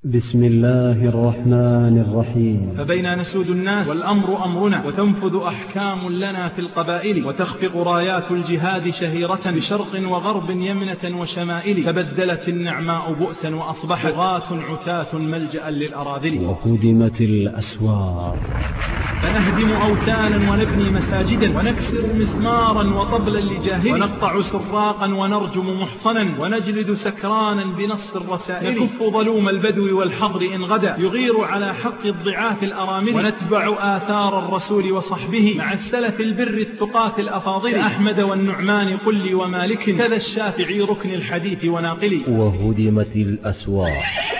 بسم الله الرحمن الرحيم. فبين نسود الناس والأمر أمرنا، وتنفذ أحكام لنا في القبائل، وتخفق رايات الجهاد شهيرة بشرق وغرب يمنة وشمائل، تبدلت النعماء بؤسا وأصبحت طغاة عتاة ملجأ للأراذل، وهدمت الأسوار. فنهدم أوثانا ونبني مساجدا، ونكسر مسمارا وطبلا لجاهل، ونقطع سراقا ونرجم محصنا، ونجلد سكرانا بنص الرسائل، نكف ظلوم البدو والحضر إن غدا يغير على حق الضعاف الأرامل، ونتبع آثار الرسول وصحبه مع السلف البر التقاة الأفاضل، أحمد والنعمان قل ومالك كذا الشافعي ركن الحديث وناقل. وهدمت الأسوار.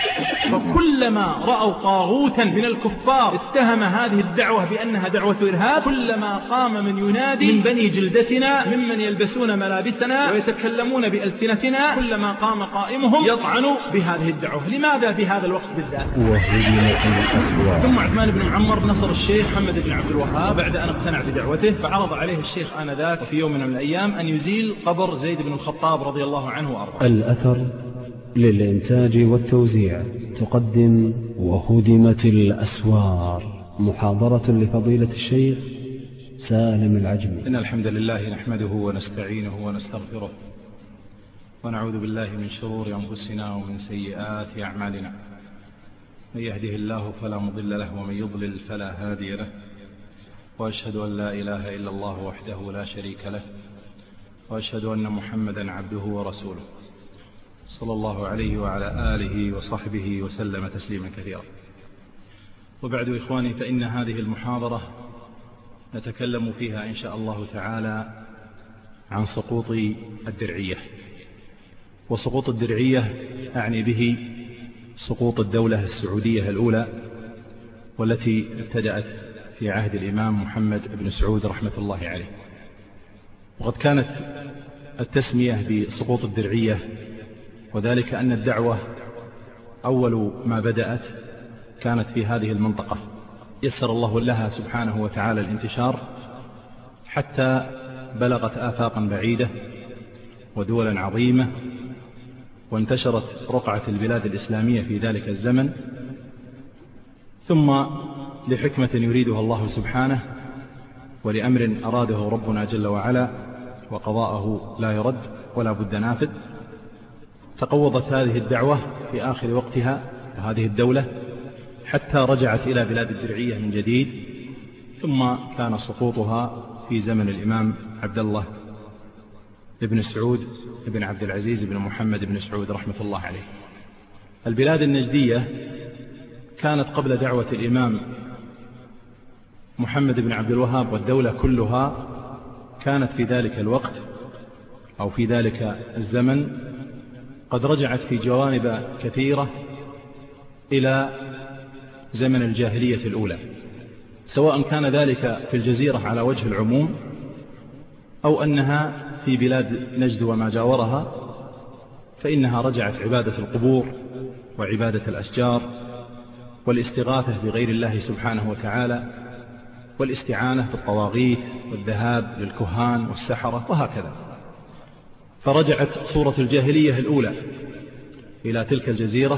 فكلما رأوا طاغوتا من الكفار اتهم هذه الدعوة بأنها دعوة إرهاب، كلما قام من ينادي من بني جلدتنا ممن يلبسون ملابسنا ويتكلمون بألسنتنا، كلما قام قائمهم يطعن بهذه الدعوة. لماذا في هذا الوقت بالذات؟ وهدمت الأسوار. ثم عثمان بن معمر نصر الشيخ محمد بن عبد الوهاب بعد أن اقتنع بدعوته، فعرض عليه الشيخ آنذاك في يوم من الأيام أن يزيل قبر زيد بن الخطاب رضي الله عنه وأرضاه. الأثر للإنتاج والتوزيع تقدم وهدمت الأسوار، محاضرة لفضيلة الشيخ سالم العجمي. إن الحمد لله نحمده ونستعينه ونستغفره، ونعوذ بالله من شرور أنفسنا ومن سيئات أعمالنا، من يهده الله فلا مضل له ومن يضلل فلا هادي له، وأشهد أن لا إله إلا الله وحده لا شريك له، وأشهد أن محمدا عبده ورسوله صلى الله عليه وعلى آله وصحبه وسلم تسليما كثيرا. وبعد إخواني، فإن هذه المحاضرة نتكلم فيها إن شاء الله تعالى عن سقوط الدرعية. وسقوط الدرعية أعني به سقوط الدولة السعودية الأولى، والتي ابتدأت في عهد الإمام محمد بن سعود رحمة الله عليه. وقد كانت التسمية بسقوط الدرعية وذلك أن الدعوة أول ما بدأت كانت في هذه المنطقة، يسر الله لها سبحانه وتعالى الانتشار حتى بلغت آفاقا بعيدة ودولا عظيمة، وانتشرت رقعة البلاد الإسلامية في ذلك الزمن. ثم لحكمة يريدها الله سبحانه ولأمر أراده ربنا جل وعلا وقضاءه لا يرد ولا بد نافذ، تقوضت هذه الدعوة في آخر وقتها وهذه الدولة حتى رجعت إلى بلاد الدرعية من جديد، ثم كان سقوطها في زمن الإمام عبد الله بن سعود بن عبد العزيز بن محمد بن سعود رحمة الله عليه. البلاد النجدية كانت قبل دعوة الإمام محمد بن عبد الوهاب، والدولة كلها كانت في ذلك الوقت أو في ذلك الزمن قد رجعت في جوانب كثيرة إلى زمن الجاهلية الأولى، سواء كان ذلك في الجزيرة على وجه العموم أو أنها في بلاد نجد وما جاورها، فإنها رجعت عبادة القبور وعبادة الأشجار والاستغاثة بغير الله سبحانه وتعالى والاستعانة بالطواغيت والذهاب للكهان والسحرة وهكذا. فرجعت صورة الجاهلية الأولى إلى تلك الجزيرة.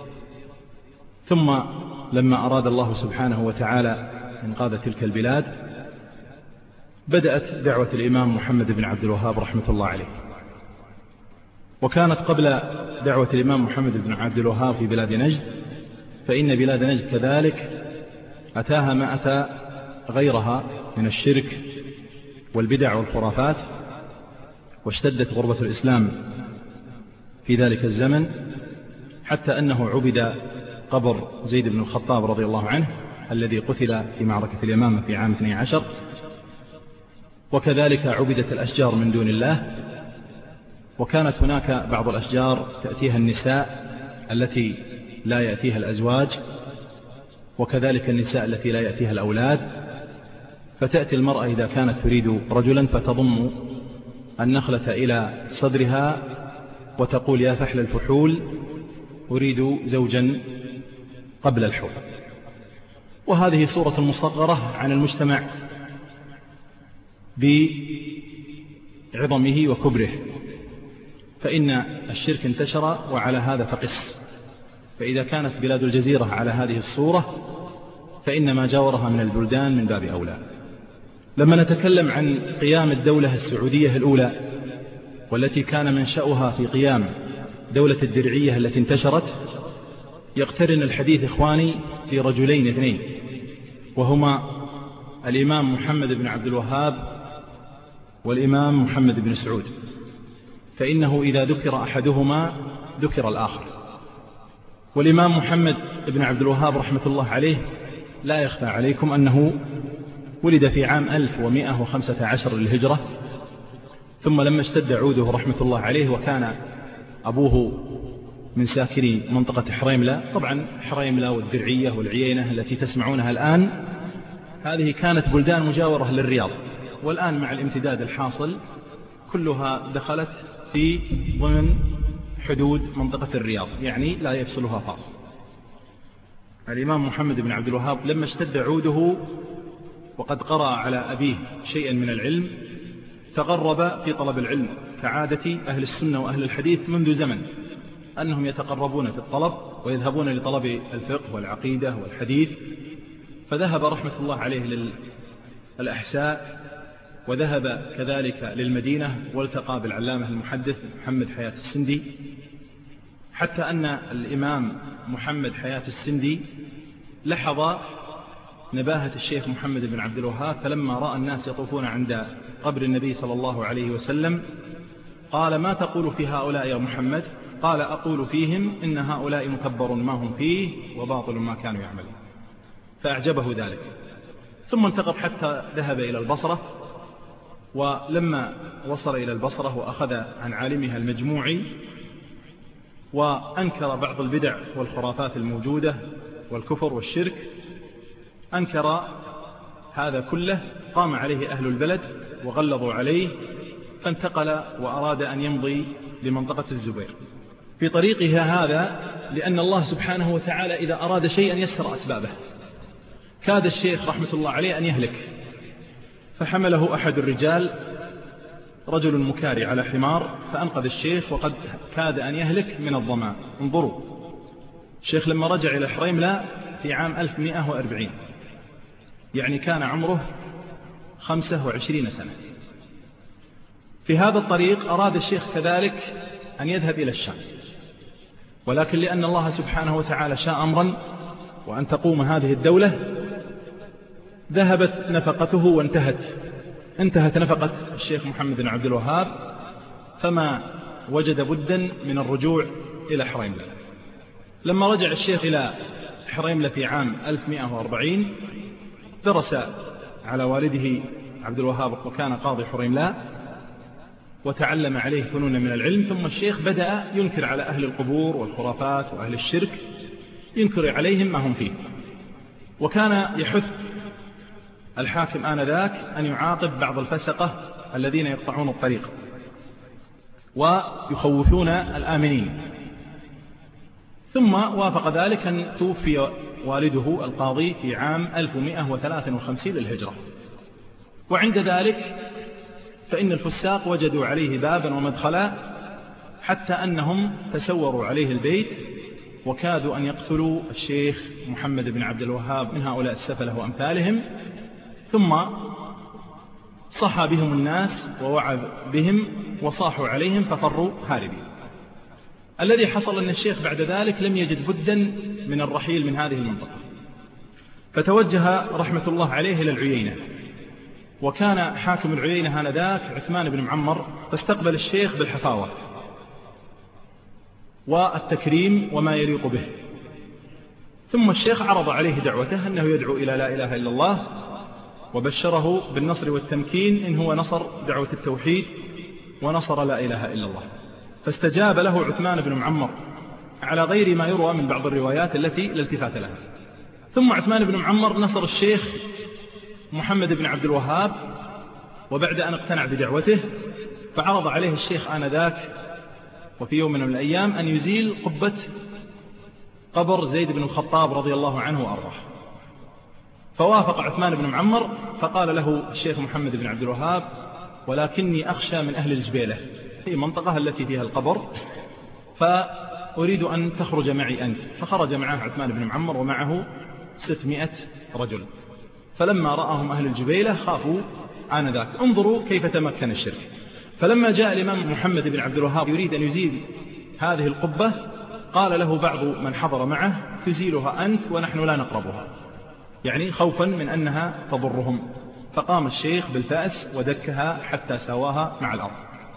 ثم لما أراد الله سبحانه وتعالى إنقاذ تلك البلاد بدأت دعوة الإمام محمد بن عبد الوهاب رحمة الله عليه. وكانت قبل دعوة الإمام محمد بن عبد الوهاب في بلاد نجد، فإن بلاد نجد كذلك أتاها ما أتى غيرها من الشرك والبدع والخرافات، واشتدت غربة الإسلام في ذلك الزمن حتى أنه عبد قبر زيد بن الخطاب رضي الله عنه الذي قتل في معركة اليمامة في عام 12، وكذلك عبدت الأشجار من دون الله. وكانت هناك بعض الأشجار تأتيها النساء التي لا يأتيها الأزواج، وكذلك النساء التي لا يأتيها الأولاد. فتأتي المرأة إذا كانت تريد رجلا فتضم النخلة إلى صدرها وتقول يا فحل الفحول أريد زوجا قبل الحول. وهذه صورة مصغرة عن المجتمع بعظمه وكبره، فإن الشرك انتشر وعلى هذا فقس. فإذا كانت بلاد الجزيرة على هذه الصورة فإن ما جاورها من البلدان من باب أولى. لما نتكلم عن قيام الدولة السعودية الأولى والتي كان منشأها في قيام دولة الدرعية التي انتشرت، يقترن الحديث إخواني في رجلين اثنين، وهما الإمام محمد بن عبد الوهاب والإمام محمد بن سعود، فإنه إذا ذكر أحدهما ذكر الآخر. والإمام محمد بن عبد الوهاب رحمة الله عليه لا يخفى عليكم أنه ولد في عام 1115 للهجرة، ثم لما اشتد عوده رحمة الله عليه وكان أبوه من ساكني منطقة حريملة، طبعا حريملة والدرعية والعيينة التي تسمعونها الآن هذه كانت بلدان مجاورة للرياض، والآن مع الامتداد الحاصل كلها دخلت في ضمن حدود منطقة الرياض، يعني لا يفصلها فاصل. الإمام محمد بن عبد الوهاب لما اشتد عوده وقد قرأ على أبيه شيئا من العلم تغرب في طلب العلم كعادة أهل السنة وأهل الحديث منذ زمن، أنهم يتقربون في الطلب ويذهبون لطلب الفقه والعقيدة والحديث، فذهب رحمة الله عليه للأحساء، وذهب كذلك للمدينة والتقى بالعلامة المحدث محمد حياة السندي، حتى أن الإمام محمد حياة السندي لحظ نباهة الشيخ محمد بن عبد الوهاب، فلما رأى الناس يطوفون عند قبر النبي صلى الله عليه وسلم قال: ما تقول في هؤلاء يا محمد؟ قال: أقول فيهم إن هؤلاء مكبر ما هم فيه وباطل ما كانوا يعملون. فأعجبه ذلك، ثم انتقل حتى ذهب إلى البصرة، ولما وصل إلى البصرة وأخذ عن عالمها المجموعي وأنكر بعض البدع والخرافات الموجودة والكفر والشرك، أنكر هذا كله، قام عليه أهل البلد وغلظوا عليه، فانتقل وأراد أن يمضي لمنطقة الزبير في طريقها هذا، لأن الله سبحانه وتعالى إذا أراد شيئا يسر أسبابه. كاد الشيخ رحمة الله عليه أن يهلك، فحمله أحد الرجال رجل مكاري على حمار فأنقذ الشيخ، وقد كاد أن يهلك من الظمأ. انظروا، الشيخ لما رجع إلى حريملة في عام 1140 يعني كان عمره 25 سنة. في هذا الطريق أراد الشيخ كذلك أن يذهب إلى الشام، ولكن لأن الله سبحانه وتعالى شاء أمرا وأن تقوم هذه الدولة ذهبت نفقته وانتهت نفقة الشيخ محمد بن عبد الوهاب، فما وجد بدا من الرجوع إلى حريملة. لما رجع الشيخ إلى حريملة في عام 1140 درس على والده عبد الوهاب وكان قاضي حريملة، وتعلم عليه فنون من العلم. ثم الشيخ بدأ ينكر على أهل القبور والخرافات وأهل الشرك، ينكر عليهم ما هم فيه، وكان يحث الحاكم آنذاك أن يعاقب بعض الفسقة الذين يقطعون الطريق ويخوفون الآمنين. ثم وافق ذلك أن توفي والده القاضي في عام 1153 للهجرة، وعند ذلك فإن الفساق وجدوا عليه بابا ومدخلا، حتى أنهم تسوروا عليه البيت وكادوا أن يقتلوا الشيخ محمد بن عبد الوهاب من هؤلاء السفلة وأمثالهم. ثم صحى بهم الناس ووعى بهم وصاحوا عليهم ففروا هاربين. الذي حصل أن الشيخ بعد ذلك لم يجد بدا من الرحيل من هذه المنطقة، فتوجه رحمة الله عليه إلى العيينة، وكان حاكم العيينة آنذاك عثمان بن معمر، فاستقبل الشيخ بالحفاوة والتكريم وما يليق به. ثم الشيخ عرض عليه دعوته أنه يدعو إلى لا إله إلا الله، وبشره بالنصر والتمكين إن هو نصر دعوة التوحيد ونصر لا إله إلا الله. فاستجاب له عثمان بن معمر على غير ما يروى من بعض الروايات التي لا التفات لها. ثم عثمان بن معمر نصر الشيخ محمد بن عبد الوهاب، وبعد أن اقتنع بدعوته فعرض عليه الشيخ آنذاك وفي يوم من الأيام أن يزيل قبة قبر زيد بن الخطاب رضي الله عنه وأرضاه. فوافق عثمان بن معمر، فقال له الشيخ محمد بن عبد الوهاب: ولكني أخشى من أهل الجبيلة، هي منطقة التي فيها القبر، أريد أن تخرج معي أنت. فخرج معه عثمان بن معمر ومعه 600 رجل. فلما رأهم أهل الجبيلة خافوا آنذاك. انظروا كيف تمكن الشرك. فلما جاء الإمام محمد بن عبد الوهاب يريد أن يزيل هذه القبة، قال له بعض من حضر معه: تزيلها أنت ونحن لا نقربها، يعني خوفا من أنها تضرهم. فقام الشيخ بالفأس ودكها حتى سواها مع الأرض.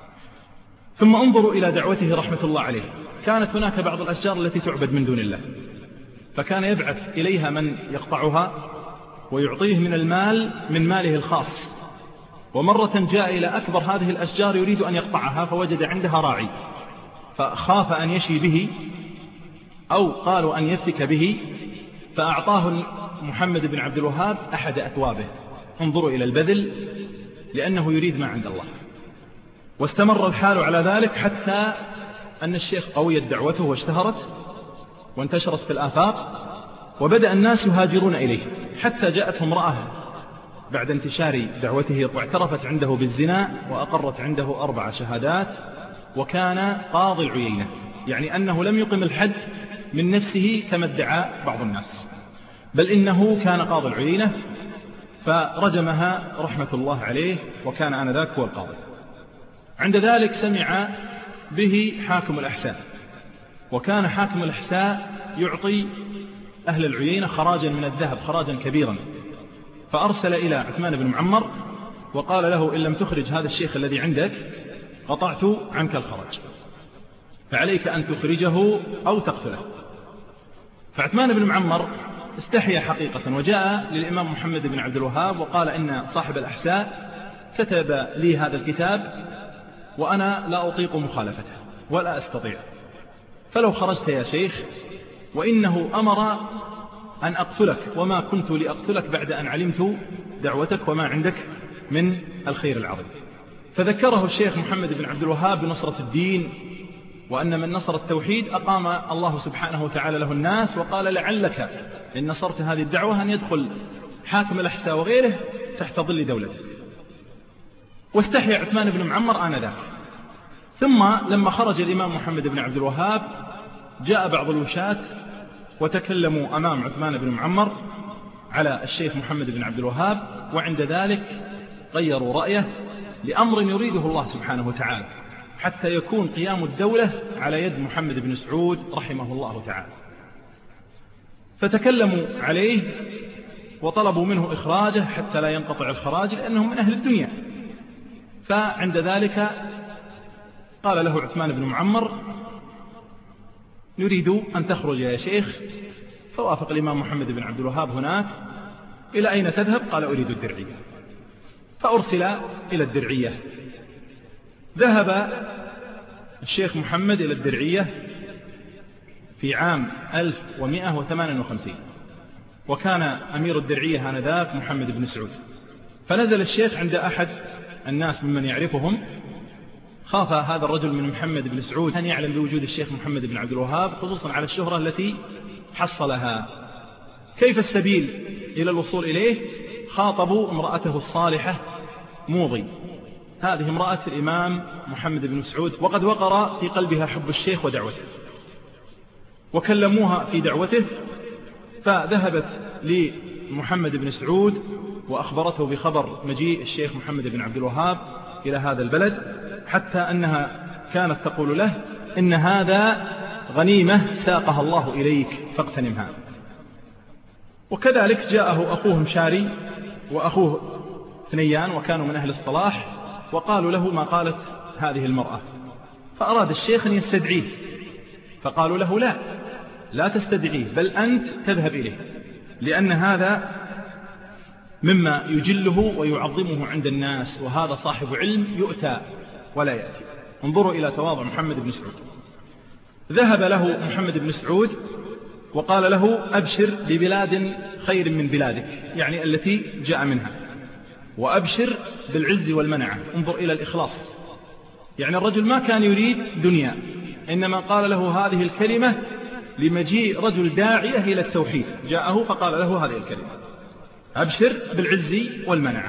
ثم انظروا إلى دعوته رحمة الله عليه. كانت هناك بعض الأشجار التي تعبد من دون الله، فكان يبعث إليها من يقطعها ويعطيه من المال من ماله الخاص. ومرة جاء إلى أكبر هذه الأشجار يريد أن يقطعها، فوجد عندها راعي، فخاف أن يشي به أو قالوا أن يفتك به، فأعطاه محمد بن عبد الوهاب أحد أثوابه. انظروا إلى البذل، لأنه يريد ما عند الله. واستمر الحال على ذلك حتى أن الشيخ قويت دعوته واشتهرت وانتشرت في الآفاق، وبدأ الناس يهاجرون إليه، حتى جاءته امرأة بعد انتشار دعوته واعترفت عنده بالزنا وأقرت عنده 4 شهادات، وكان قاضي العيينة، يعني أنه لم يقم الحد من نفسه كما ادعى بعض الناس، بل إنه كان قاضي العيينة. فرجمها رحمة الله عليه، وكان آنذاك هو القاضي. عند ذلك سمع به حاكم الأحساء، وكان حاكم الأحساء يعطي أهل العيينة خراجا من الذهب، خراجا كبيرا. فأرسل إلى عثمان بن معمر وقال له: إن لم تخرج هذا الشيخ الذي عندك قطعت عنك الخراج، فعليك أن تخرجه أو تقتله. فعثمان بن معمر استحيا حقيقة، وجاء للإمام محمد بن عبد الوهاب وقال: إن صاحب الأحساء كتب لي هذا الكتاب وأنا لا أطيق مخالفته ولا أستطيع، فلو خرجت يا شيخ، وإنه أمر أن أقتلك، وما كنت لأقتلك بعد أن علمت دعوتك وما عندك من الخير العظيم. فذكره الشيخ محمد بن عبد الوهاب بنصرة الدين، وأن من نصر التوحيد أقام الله سبحانه وتعالى له الناس، وقال: لعلك إن نصرت هذه الدعوة أن يدخل حاكم الأحساء وغيره تحت ظل دولتك. واستحيا عثمان بن معمر آنذاك. ثم لما خرج الإمام محمد بن عبد الوهاب جاء بعض الوشاة وتكلموا أمام عثمان بن معمر على الشيخ محمد بن عبد الوهاب، وعند ذلك غيروا رأيه لأمر يريده الله سبحانه وتعالى، حتى يكون قيام الدولة على يد محمد بن سعود رحمه الله تعالى. فتكلموا عليه وطلبوا منه إخراجه حتى لا ينقطع الخراج، لأنهم من أهل الدنيا. فعند ذلك قال له عثمان بن معمر: نريد أن تخرج يا شيخ. فوافق الإمام محمد بن عبد الوهاب هناك. إلى أين تذهب؟ قال: أريد الدرعية. فأرسل إلى الدرعية. ذهب الشيخ محمد إلى الدرعية في عام 1158، وكان أمير الدرعية آنذاك محمد بن سعود. فنزل الشيخ عند أحد الناس ممن يعرفهم. خاف هذا الرجل من محمد بن سعود أن يعلم بوجود الشيخ محمد بن عبد الوهاب، خصوصا على الشهرة التي حصلها. كيف السبيل إلى الوصول إليه؟ خاطبوا امرأته الصالحة موضي، هذه امرأة الإمام محمد بن سعود، وقد وقر في قلبها حب الشيخ ودعوته، وكلموها في دعوته. فذهبت لمحمد بن سعود وأخبرته بخبر مجيء الشيخ محمد بن عبد الوهاب إلى هذا البلد، حتى أنها كانت تقول له: إن هذا غنيمة ساقها الله إليك فاغتنمها. وكذلك جاءه أخوه مشاري وأخوه ثنيان، وكانوا من أهل الصلاح، وقالوا له ما قالت هذه المرأة. فأراد الشيخ أن يستدعيه، فقالوا له: لا تستدعيه، بل أنت تذهب إليه، لأن هذا مما يجله ويعظمه عند الناس، وهذا صاحب علم يؤتى ولا يأتي. انظروا إلى تواضع محمد بن سعود. ذهب له محمد بن سعود وقال له: أبشر ببلاد خير من بلادك، يعني التي جاء منها، وأبشر بالعز والمنعة. انظر إلى الإخلاص، يعني الرجل ما كان يريد دنيا، إنما قال له هذه الكلمة لمجيء رجل داعية إلى التوحيد، جاءه فقال له هذه الكلمة: أبشر بالعز والمنعة.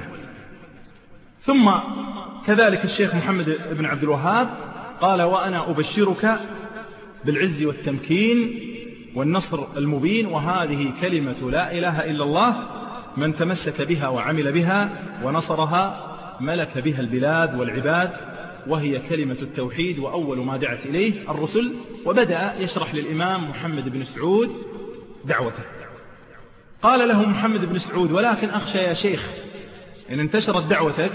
ثم كذلك الشيخ محمد بن عبد الوهاب قال: وأنا أبشرك بالعز والتمكين والنصر المبين، وهذه كلمة لا إله إلا الله من تمسك بها وعمل بها ونصرها ملك بها البلاد والعباد، وهي كلمة التوحيد، وأول ما دعت إليه الرسل. وبدأ يشرح للإمام محمد بن سعود دعوته. قال له محمد بن سعود: ولكن أخشى يا شيخ إن انتشرت دعوتك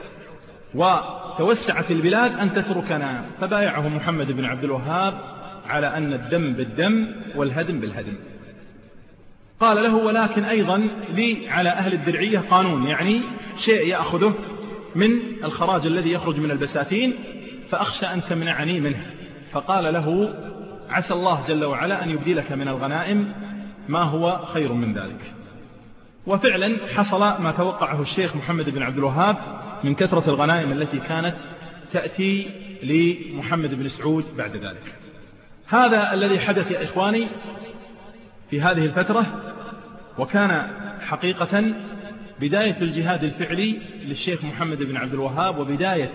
وتوسعت البلاد أن تتركنا. فبايعه محمد بن عبد الوهاب على أن الدم بالدم والهدم بالهدم. قال له: ولكن أيضا لي على أهل الدرعية قانون، يعني شيء يأخذه من الخراج الذي يخرج من البساتين، فأخشى أن تمنعني منه. فقال له: عسى الله جل وعلا أن يبدلك من الغنائم ما هو خير من ذلك. وفعلا حصل ما توقعه الشيخ محمد بن عبد الوهاب من كثرة الغنائم التي كانت تأتي لمحمد بن سعود بعد ذلك. هذا الذي حدث يا إخواني في هذه الفترة، وكان حقيقة بداية الجهاد الفعلي للشيخ محمد بن عبد الوهاب، وبداية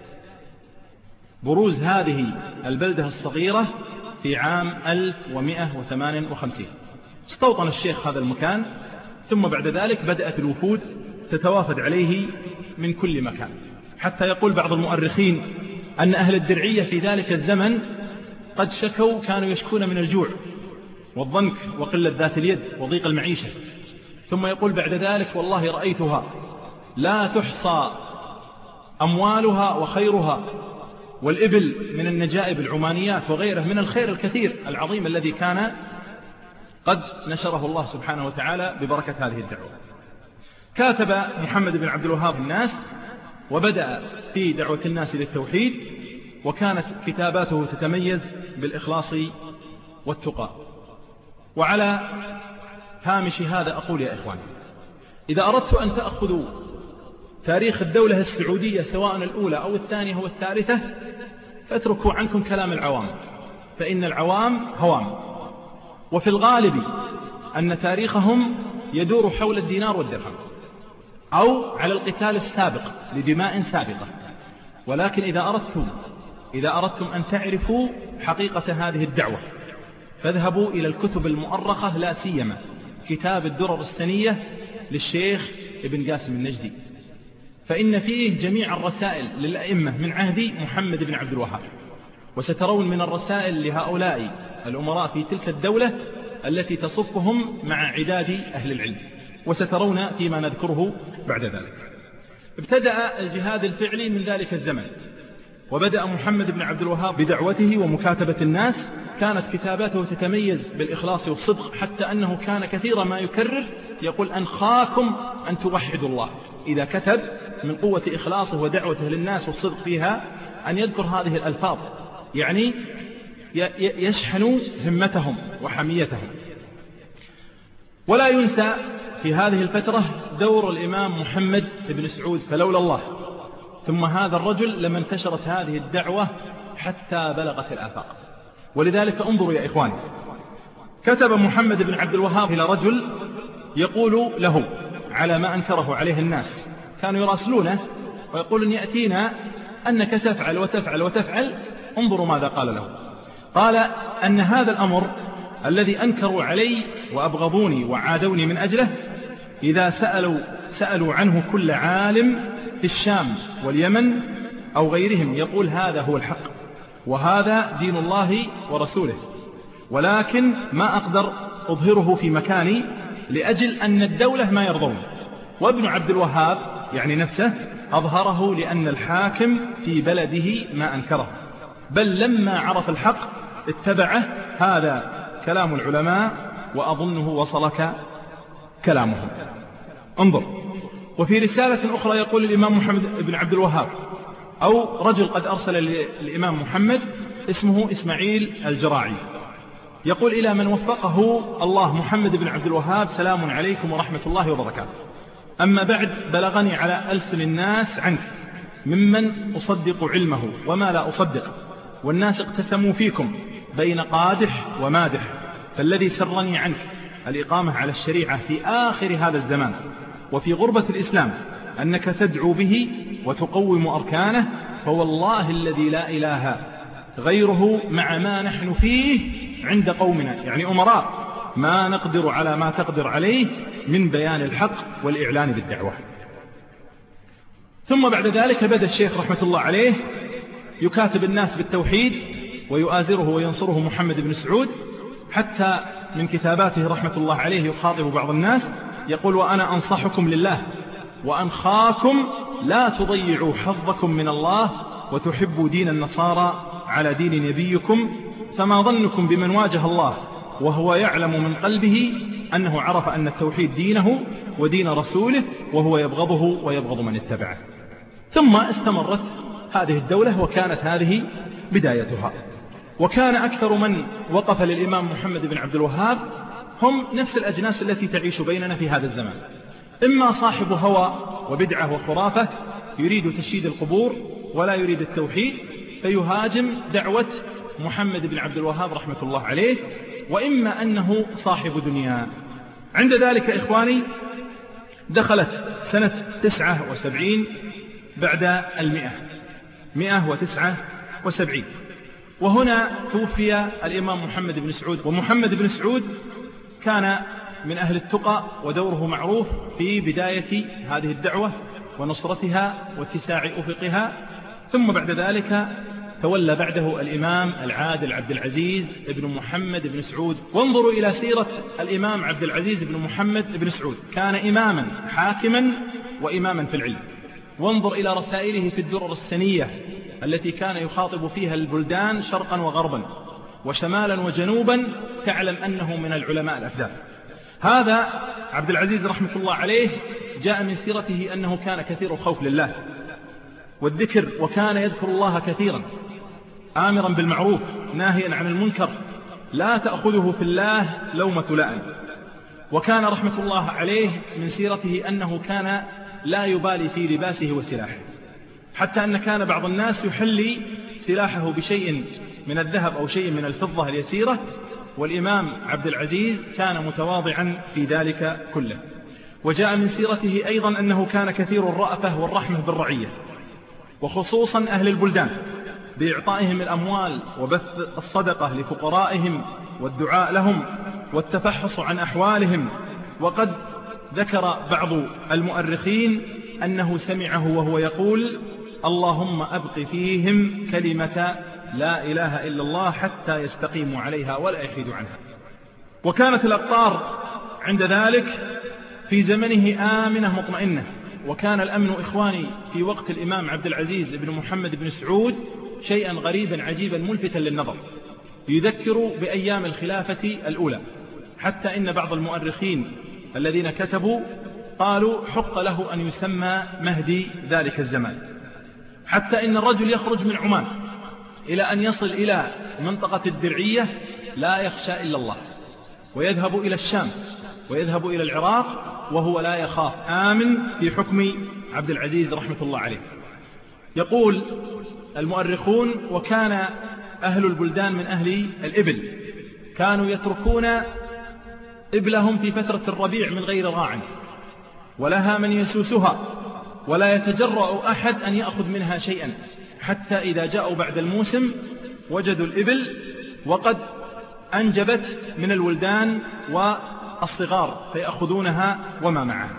بروز هذه البلدة الصغيرة في عام 1158. استوطن الشيخ هذا المكان، ثم بعد ذلك بدأت الوفود تتوافد عليه من كل مكان، حتى يقول بعض المؤرخين أن أهل الدرعية في ذلك الزمن قد شكوا، كانوا يشكون من الجوع والضنك وقلة ذات اليد وضيق المعيشة. ثم يقول بعد ذلك: والله رأيتها لا تحصى أموالها وخيرها والإبل من النجائب العمانيات وغيره من الخير الكثير العظيم الذي كان قد نشره الله سبحانه وتعالى ببركة هذه الدعوة. كاتب محمد بن عبد الوهاب الناس، وبدأ في دعوة الناس للتوحيد، وكانت كتاباته تتميز بالإخلاص والتقى. وعلى هامش هذا أقول يا إخواني: إذا أردت أن تأخذوا تاريخ الدولة السعودية سواء الأولى أو الثانية أو الثالثة، فاتركوا عنكم كلام العوام، فإن العوام هوام. وفي الغالب أن تاريخهم يدور حول الدينار والدرهم، أو على القتال السابق لدماء سابقة. ولكن إذا أردتم أن تعرفوا حقيقة هذه الدعوة، فاذهبوا إلى الكتب المؤرخة، لا سيما كتاب الدرر السنية للشيخ ابن قاسم النجدي، فإن فيه جميع الرسائل للأئمة من عهد محمد بن عبد الوهاب. وسترون من الرسائل لهؤلاء الأمراء في تلك الدولة التي تصفهم مع عداد أهل العلم، وسترون فيما نذكره بعد ذلك. ابتدأ الجهاد الفعلي من ذلك الزمن، وبدأ محمد بن عبد الوهاب بدعوته ومكاتبة الناس. كانت كتاباته تتميز بالإخلاص والصدق، حتى أنه كان كثيرا ما يكرر يقول: أنخاكم أن توحدوا الله. إذا كتب من قوة إخلاصه ودعوته للناس والصدق فيها أن يذكر هذه الألفاظ، يعني يشحن همتهم وحميتهم. ولا ينسى في هذه الفترة دور الإمام محمد بن سعود، فلولا الله ثم هذا الرجل لما انتشرت هذه الدعوة حتى بلغت الآفاق. ولذلك انظروا يا إخواني، كتب محمد بن عبد الوهاب إلى رجل يقول له على ما أنكره عليه الناس، كانوا يراسلونه ويقولون: يأتينا أنك تفعل وتفعل وتفعل. انظروا ماذا قال له. قال: أن هذا الأمر الذي أنكروا علي وأبغضوني وعادوني من أجله، إذا سألوا عنه كل عالم في الشام واليمن أو غيرهم يقول هذا هو الحق وهذا دين الله ورسوله، ولكن ما أقدر أظهره في مكاني لأجل أن الدولة ما يرضون. وابن عبد الوهاب يعني نفسه أظهره لأن الحاكم في بلده ما أنكره، بل لما عرف الحق اتبعه. هذا كلام العلماء، وأظنه وصلك كلامهم. انظر. وفي رسالة أخرى يقول الإمام محمد بن عبد الوهاب، أو رجل قد أرسل للإمام محمد اسمه إسماعيل الجراعي، يقول: إلى من وفقه الله محمد بن عبد الوهاب، سلام عليكم ورحمة الله وبركاته. أما بعد، بلغني على ألسن الناس عنك ممن أصدق علمه وما لا أصدق، والناس اقتسموا فيكم بين قادح ومادح، فالذي سرني عنك الإقامة على الشريعة في آخر هذا الزمان وفي غربة الإسلام، أنك تدعو به وتقوم أركانه، فوالله الذي لا إله غيره مع ما نحن فيه عند قومنا، يعني أمراء ما نقدر على ما تقدر عليه من بيان الحق والإعلان بالدعوة. ثم بعد ذلك بدأ الشيخ رحمة الله عليه يكاتب الناس بالتوحيد ويؤازره وينصره محمد بن سعود، حتى من كتاباته رحمة الله عليه يخاطب بعض الناس يقول: وأنا أنصحكم لله وأنخاكم لا تضيعوا حظكم من الله وتحبوا دين النصارى على دين نبيكم، فما ظنكم بمن واجه الله وهو يعلم من قلبه أنه عرف أن التوحيد دينه ودين رسوله وهو يبغضه ويبغض من اتبعه. ثم استمرت هذه الدولة وكانت هذه بدايتها. وكان أكثر من وقف للإمام محمد بن عبد الوهاب هم نفس الأجناس التي تعيش بيننا في هذا الزمان، إما صاحب هوى وبدعة وخرافة يريد تشييد القبور ولا يريد التوحيد فيهاجم دعوة محمد بن عبد الوهاب رحمة الله عليه، وإما أنه صاحب دنيا. عند ذلك إخواني دخلت سنة 79 بعد 179، وهنا توفي الإمام محمد بن سعود. ومحمد بن سعود كان من أهل التقى ودوره معروف في بداية هذه الدعوة ونصرتها واتساع أفقها. ثم بعد ذلك تولى بعده الإمام العادل عبد العزيز بن محمد بن سعود. وانظروا إلى سيرة الإمام عبد العزيز بن محمد بن سعود، كان إماما حاكما وإماما في العلم. وانظر إلى رسائله في الدرر السنية التي كان يخاطب فيها البلدان شرقا وغربا وشمالا وجنوبا، تعلم أنه من العلماء الأفذاذ. هذا عبد العزيز رحمة الله عليه جاء من سيرته أنه كان كثير الخوف لله والذكر، وكان يذكر الله كثيرا آمرا بالمعروف ناهيا عن المنكر، لا تأخذه في الله لومة لائم. وكان رحمة الله عليه من سيرته أنه كان لا يبالي في لباسه وسلاحه، حتى أن كان بعض الناس يحلي سلاحه بشيء من الذهب أو شيء من الفضة اليسيرة، والإمام عبد العزيز كان متواضعا في ذلك كله. وجاء من سيرته أيضا أنه كان كثير الرأفة والرحمة بالرعية، وخصوصا أهل البلدان، بإعطائهم الأموال وبث الصدقة لفقرائهم والدعاء لهم والتفحص عن أحوالهم. وقد ذكر بعض المؤرخين أنه سمعه وهو يقول: اللهم أبق فيهم كلمة لا إله إلا الله حتى يستقيموا عليها ولا يحيدوا عنها. وكانت الأقطار عند ذلك في زمنه آمنة مطمئنة. وكان الأمن إخواني في وقت الإمام عبد العزيز بن محمد بن سعود شيئا غريبا عجيبا ملفتا للنظر، يذكر بأيام الخلافة الأولى، حتى إن بعض المؤرخين الذين كتبوا قالوا حق له أن يسمى مهدي ذلك الزمان، حتى إن الرجل يخرج من عمان إلى أن يصل إلى منطقة الدرعية لا يخشى إلا الله، ويذهب إلى الشام ويذهب إلى العراق وهو لا يخاف، آمن في حكم عبد العزيز رحمة الله عليه. يقول المؤرخون: وكان أهل البلدان من أهل الإبل، كانوا يتركون إبلهم في فترة الربيع من غير راع، ولها من يسوسها، ولا يتجرأ أحد أن يأخذ منها شيئا، حتى إذا جاءوا بعد الموسم وجدوا الإبل وقد أنجبت من الولدان والصغار فيأخذونها وما معها.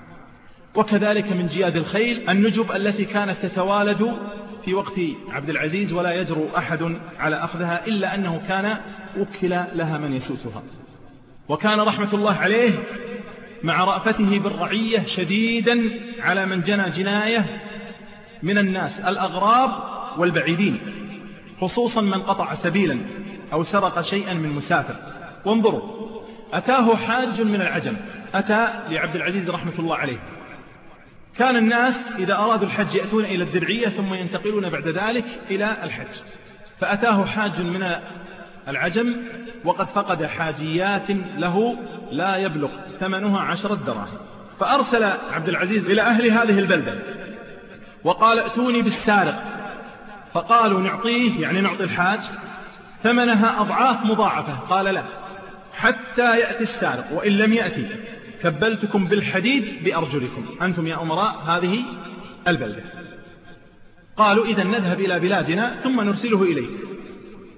وكذلك من جياد الخيل النجب التي كانت تتوالد في وقت عبد العزيز ولا يجرؤ أحد على أخذها إلا أنه كان وكل لها من يسوسها. وكان رحمة الله عليه مع رأفته بالرعية شديدا على من جنى جناية من الناس الأغراب والبعيدين، خصوصا من قطع سبيلا أو سرق شيئا من مسافر. وانظروا، أتاه حاج من العجم، أتى لعبد العزيز رحمة الله عليه. كان الناس إذا أرادوا الحج يأتون إلى الدرعية ثم ينتقلون بعد ذلك إلى الحج، فأتاه حاج من العجم وقد فقد حاجيات له لا يبلغ ثمنها 10 دراهم، فأرسل عبد العزيز إلى أهل هذه البلدة وقال: ائتوني بالسارق. فقالوا: نعطيه، يعني نعطي الحاج ثمنها أضعاف مضاعفة. قال: لا، حتى يأتي السارق، وإن لم يأتي كبلتكم بالحديد بأرجلكم، أنتم يا أمراء هذه البلدة. قالوا: إذن نذهب إلى بلادنا ثم نرسله إليه.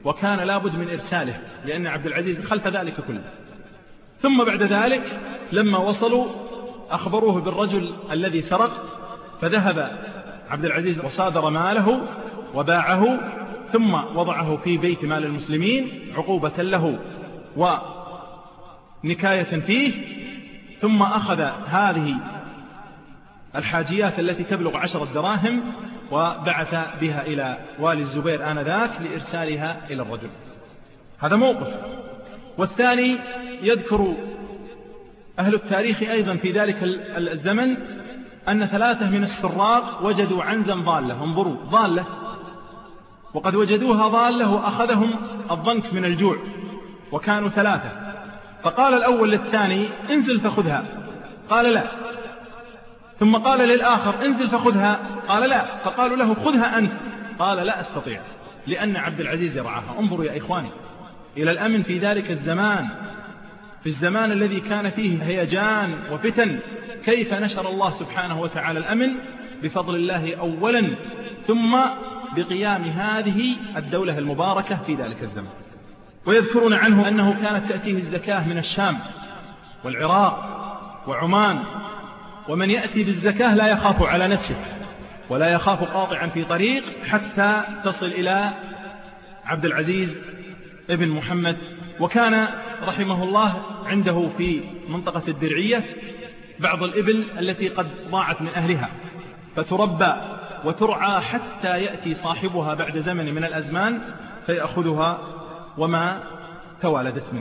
وكان لابد من إرساله لأن عبد العزيز خلف ذلك كله. ثم بعد ذلك لما وصلوا أخبروه بالرجل الذي سرق، فذهب عبد العزيز وصادر ماله وباعه، ثم وضعه في بيت مال المسلمين عقوبة له ونكاية فيه، ثم أخذ هذه الحاجيات التي تبلغ 10 دراهم وبعث بها إلى والي الزبير آنذاك لإرسالها إلى الرجل. هذا موقف. والثاني يذكر أهل التاريخ أيضا في ذلك الزمن أن 3 من السراق وجدوا عنزا ضالة، انظروا ضالة، وقد وجدوها ضالة وأخذهم الضنك من الجوع، وكانوا 3. فقال الأول للثاني انزل فخذها، قال لا. ثم قال للآخر انزل فخذها، قال لا. فقالوا له خذها أنت، قال لا أستطيع لأن عبد العزيز يرعاها. انظروا يا إخواني إلى الأمن في ذلك الزمان، في الزمان الذي كان فيه هيجان وفتن، كيف نشر الله سبحانه وتعالى الأمن بفضل الله أولا، ثم بقيام هذه الدولة المباركة في ذلك الزمان. ويذكرون عنه أنه كانت تأتيه الزكاة من الشام والعراق وعمان، ومن يأتي بالزكاة لا يخاف على نفسه ولا يخاف قاطعا في طريق حتى تصل إلى عبد العزيز ابن محمد. وكان رحمه الله عنده في منطقة الدرعية بعض الإبل التي قد ضاعت من أهلها، فتربى وترعى حتى يأتي صاحبها بعد زمن من الأزمان فيأخذها وما توالدت منه.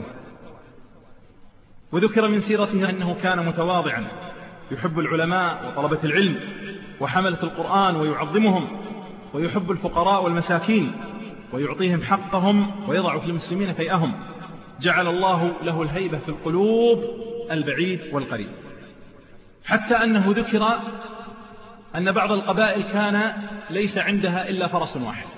وذكر من سيرته أنه كان متواضعا يحب العلماء وطلبة العلم وحملة القرآن ويعظمهم، ويحب الفقراء والمساكين ويعطيهم حقهم ويضع في المسلمين فيئهم. جعل الله له الهيبة في القلوب البعيد والقريب، حتى أنه ذكر أن بعض القبائل كان ليس عندها إلا فرس واحد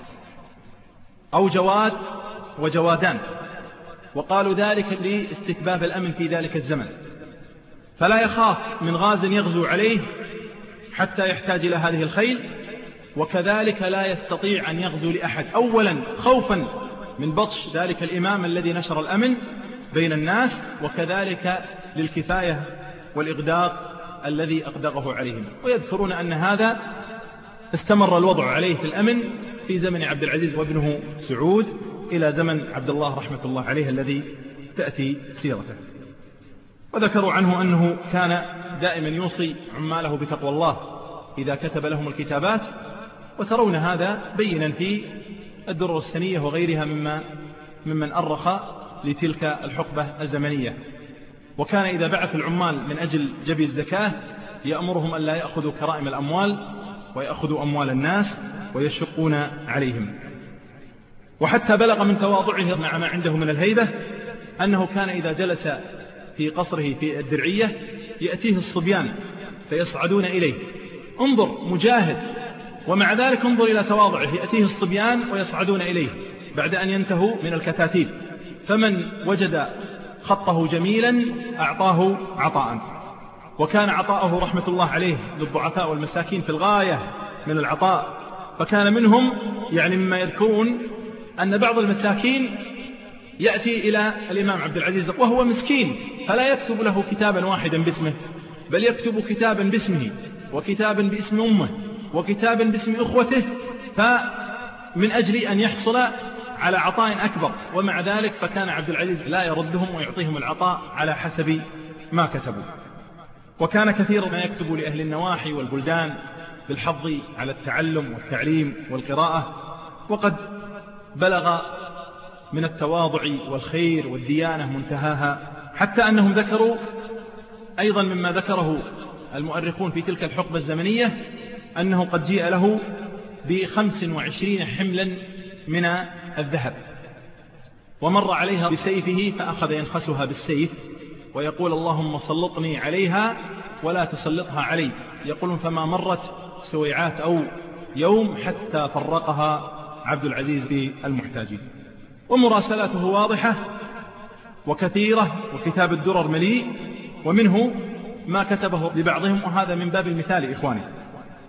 أو جواد وجوادان، وقالوا ذلك لاستتباب الأمن في ذلك الزمن، فلا يخاف من غاز يغزو عليه حتى يحتاج إلى هذه الخيل، وكذلك لا يستطيع أن يغزو لأحد، أولا خوفا من بطش ذلك الإمام الذي نشر الأمن بين الناس، وكذلك للكفاية والإغداق الذي أغدقه عليهم. ويذكرون أن هذا استمر الوضع عليه في الأمن في زمن عبد العزيز وابنه سعود إلى زمن عبد الله رحمة الله عليه الذي تأتي سيرته. وذكروا عنه أنه كان دائما يوصي عماله بتقوى الله إذا كتب لهم الكتابات، وترون هذا بينا في الدرر السنية وغيرها ممن أرخ لتلك الحقبة الزمنية. وكان إذا بعث العمال من أجل جبي الزكاة يأمرهم أن لا يأخذوا كرائم الأموال ويأخذوا أموال الناس ويشقون عليهم. وحتى بلغ من تواضعه مع ما عنده من الهيبة أنه كان إذا جلس في قصره في الدرعية يأتيه الصبيان فيصعدون إليه. انظر مجاهد، ومع ذلك انظر إلى تواضعه، يأتيه الصبيان ويصعدون إليه بعد أن ينتهوا من الكتاتيب، فمن وجد خطه جميلا أعطاه عطاء. وكان عطاءه رحمة الله عليه للضعفاء والمساكين في الغاية من العطاء. فكان منهم يعني مما يذكرون أن بعض المساكين يأتي إلى الإمام عبد العزيز وهو مسكين، فلا يكتب له كتابا واحدا باسمه، بل يكتب كتابا باسمه وكتابا باسم أمه وكتابا باسم أخوته، فمن أجل أن يحصل على عطاء أكبر. ومع ذلك فكان عبد العزيز لا يردهم ويعطيهم العطاء على حسب ما كتبوا. وكان كثيرا ما يكتب لأهل النواحي والبلدان بالحظ على التعلم والتعليم والقراءة. وقد بلغ من التواضع والخير والديانة منتهاها، حتى أنهم ذكروا أيضا مما ذكره المؤرخون في تلك الحقبة الزمنية أنه قد جيء له ب25 حملا من الذهب، ومر عليها بسيفه فأخذ ينخسها بالسيف ويقول اللهم سلطني عليها ولا تسلطها علي. يقولون فما مرت سويعات أو يوم حتى فرقها عبد العزيز بالمحتاجين. ومراسلاته واضحة وكثيرة، وكتاب الدرر مليء، ومنه ما كتبه لبعضهم، وهذا من باب المثال إخواني.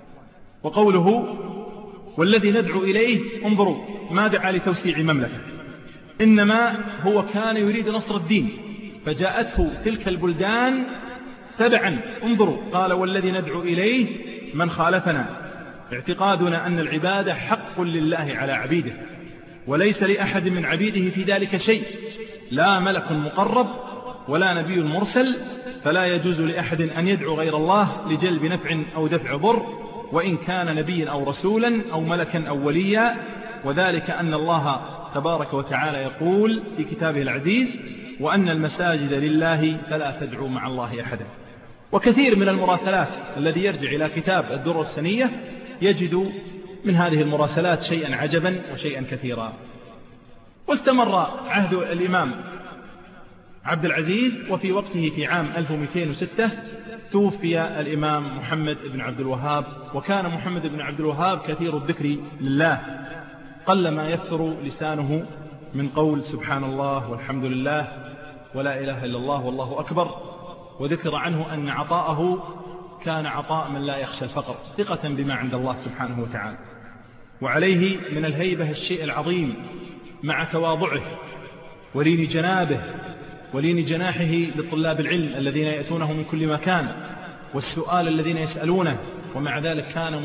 وقوله والذي ندعو إليه، انظروا ما دعا لتوسيع مملكة، إنما هو كان يريد نصر الدين، فجاءته تلك البلدان تبعا. انظروا، قال والذي ندعو إليه من خالفنا، اعتقادنا أن العبادة حق لله على عبيده، وليس لأحد من عبيده في ذلك شيء، لا ملك مقرب ولا نبي مرسل، فلا يجوز لأحد أن يدعو غير الله لجلب نفع أو دفع ضر، وإن كان نبيا أو رسولا أو ملكا أو وليا. وذلك أن الله تبارك وتعالى يقول في كتابه العزيز: وأن المساجد لله فلا تدعوا مع الله أحدا. وكثير من المراسلات الذي يرجع إلى كتاب الدرر السنية يجد من هذه المراسلات شيئا عجبا وشيئا كثيرا. واستمر عهد الإمام عبد العزيز، وفي وقته في عام 1206 توفي الإمام محمد بن عبد الوهاب. وكان محمد بن عبد الوهاب كثير الذكر لله، قلما يكثر لسانه من قول سبحان الله والحمد لله ولا إله إلا الله والله أكبر. وذكر عنه أن عطاءه كان عطاء من لا يخشى الفقر، ثقة بما عند الله سبحانه وتعالى. وعليه من الهيبة الشيء العظيم، مع تواضعه ولين جنابه ولين جناحه لطلاب العلم الذين يأتونه من كل مكان، والسؤال الذين يسألونه، ومع ذلك كان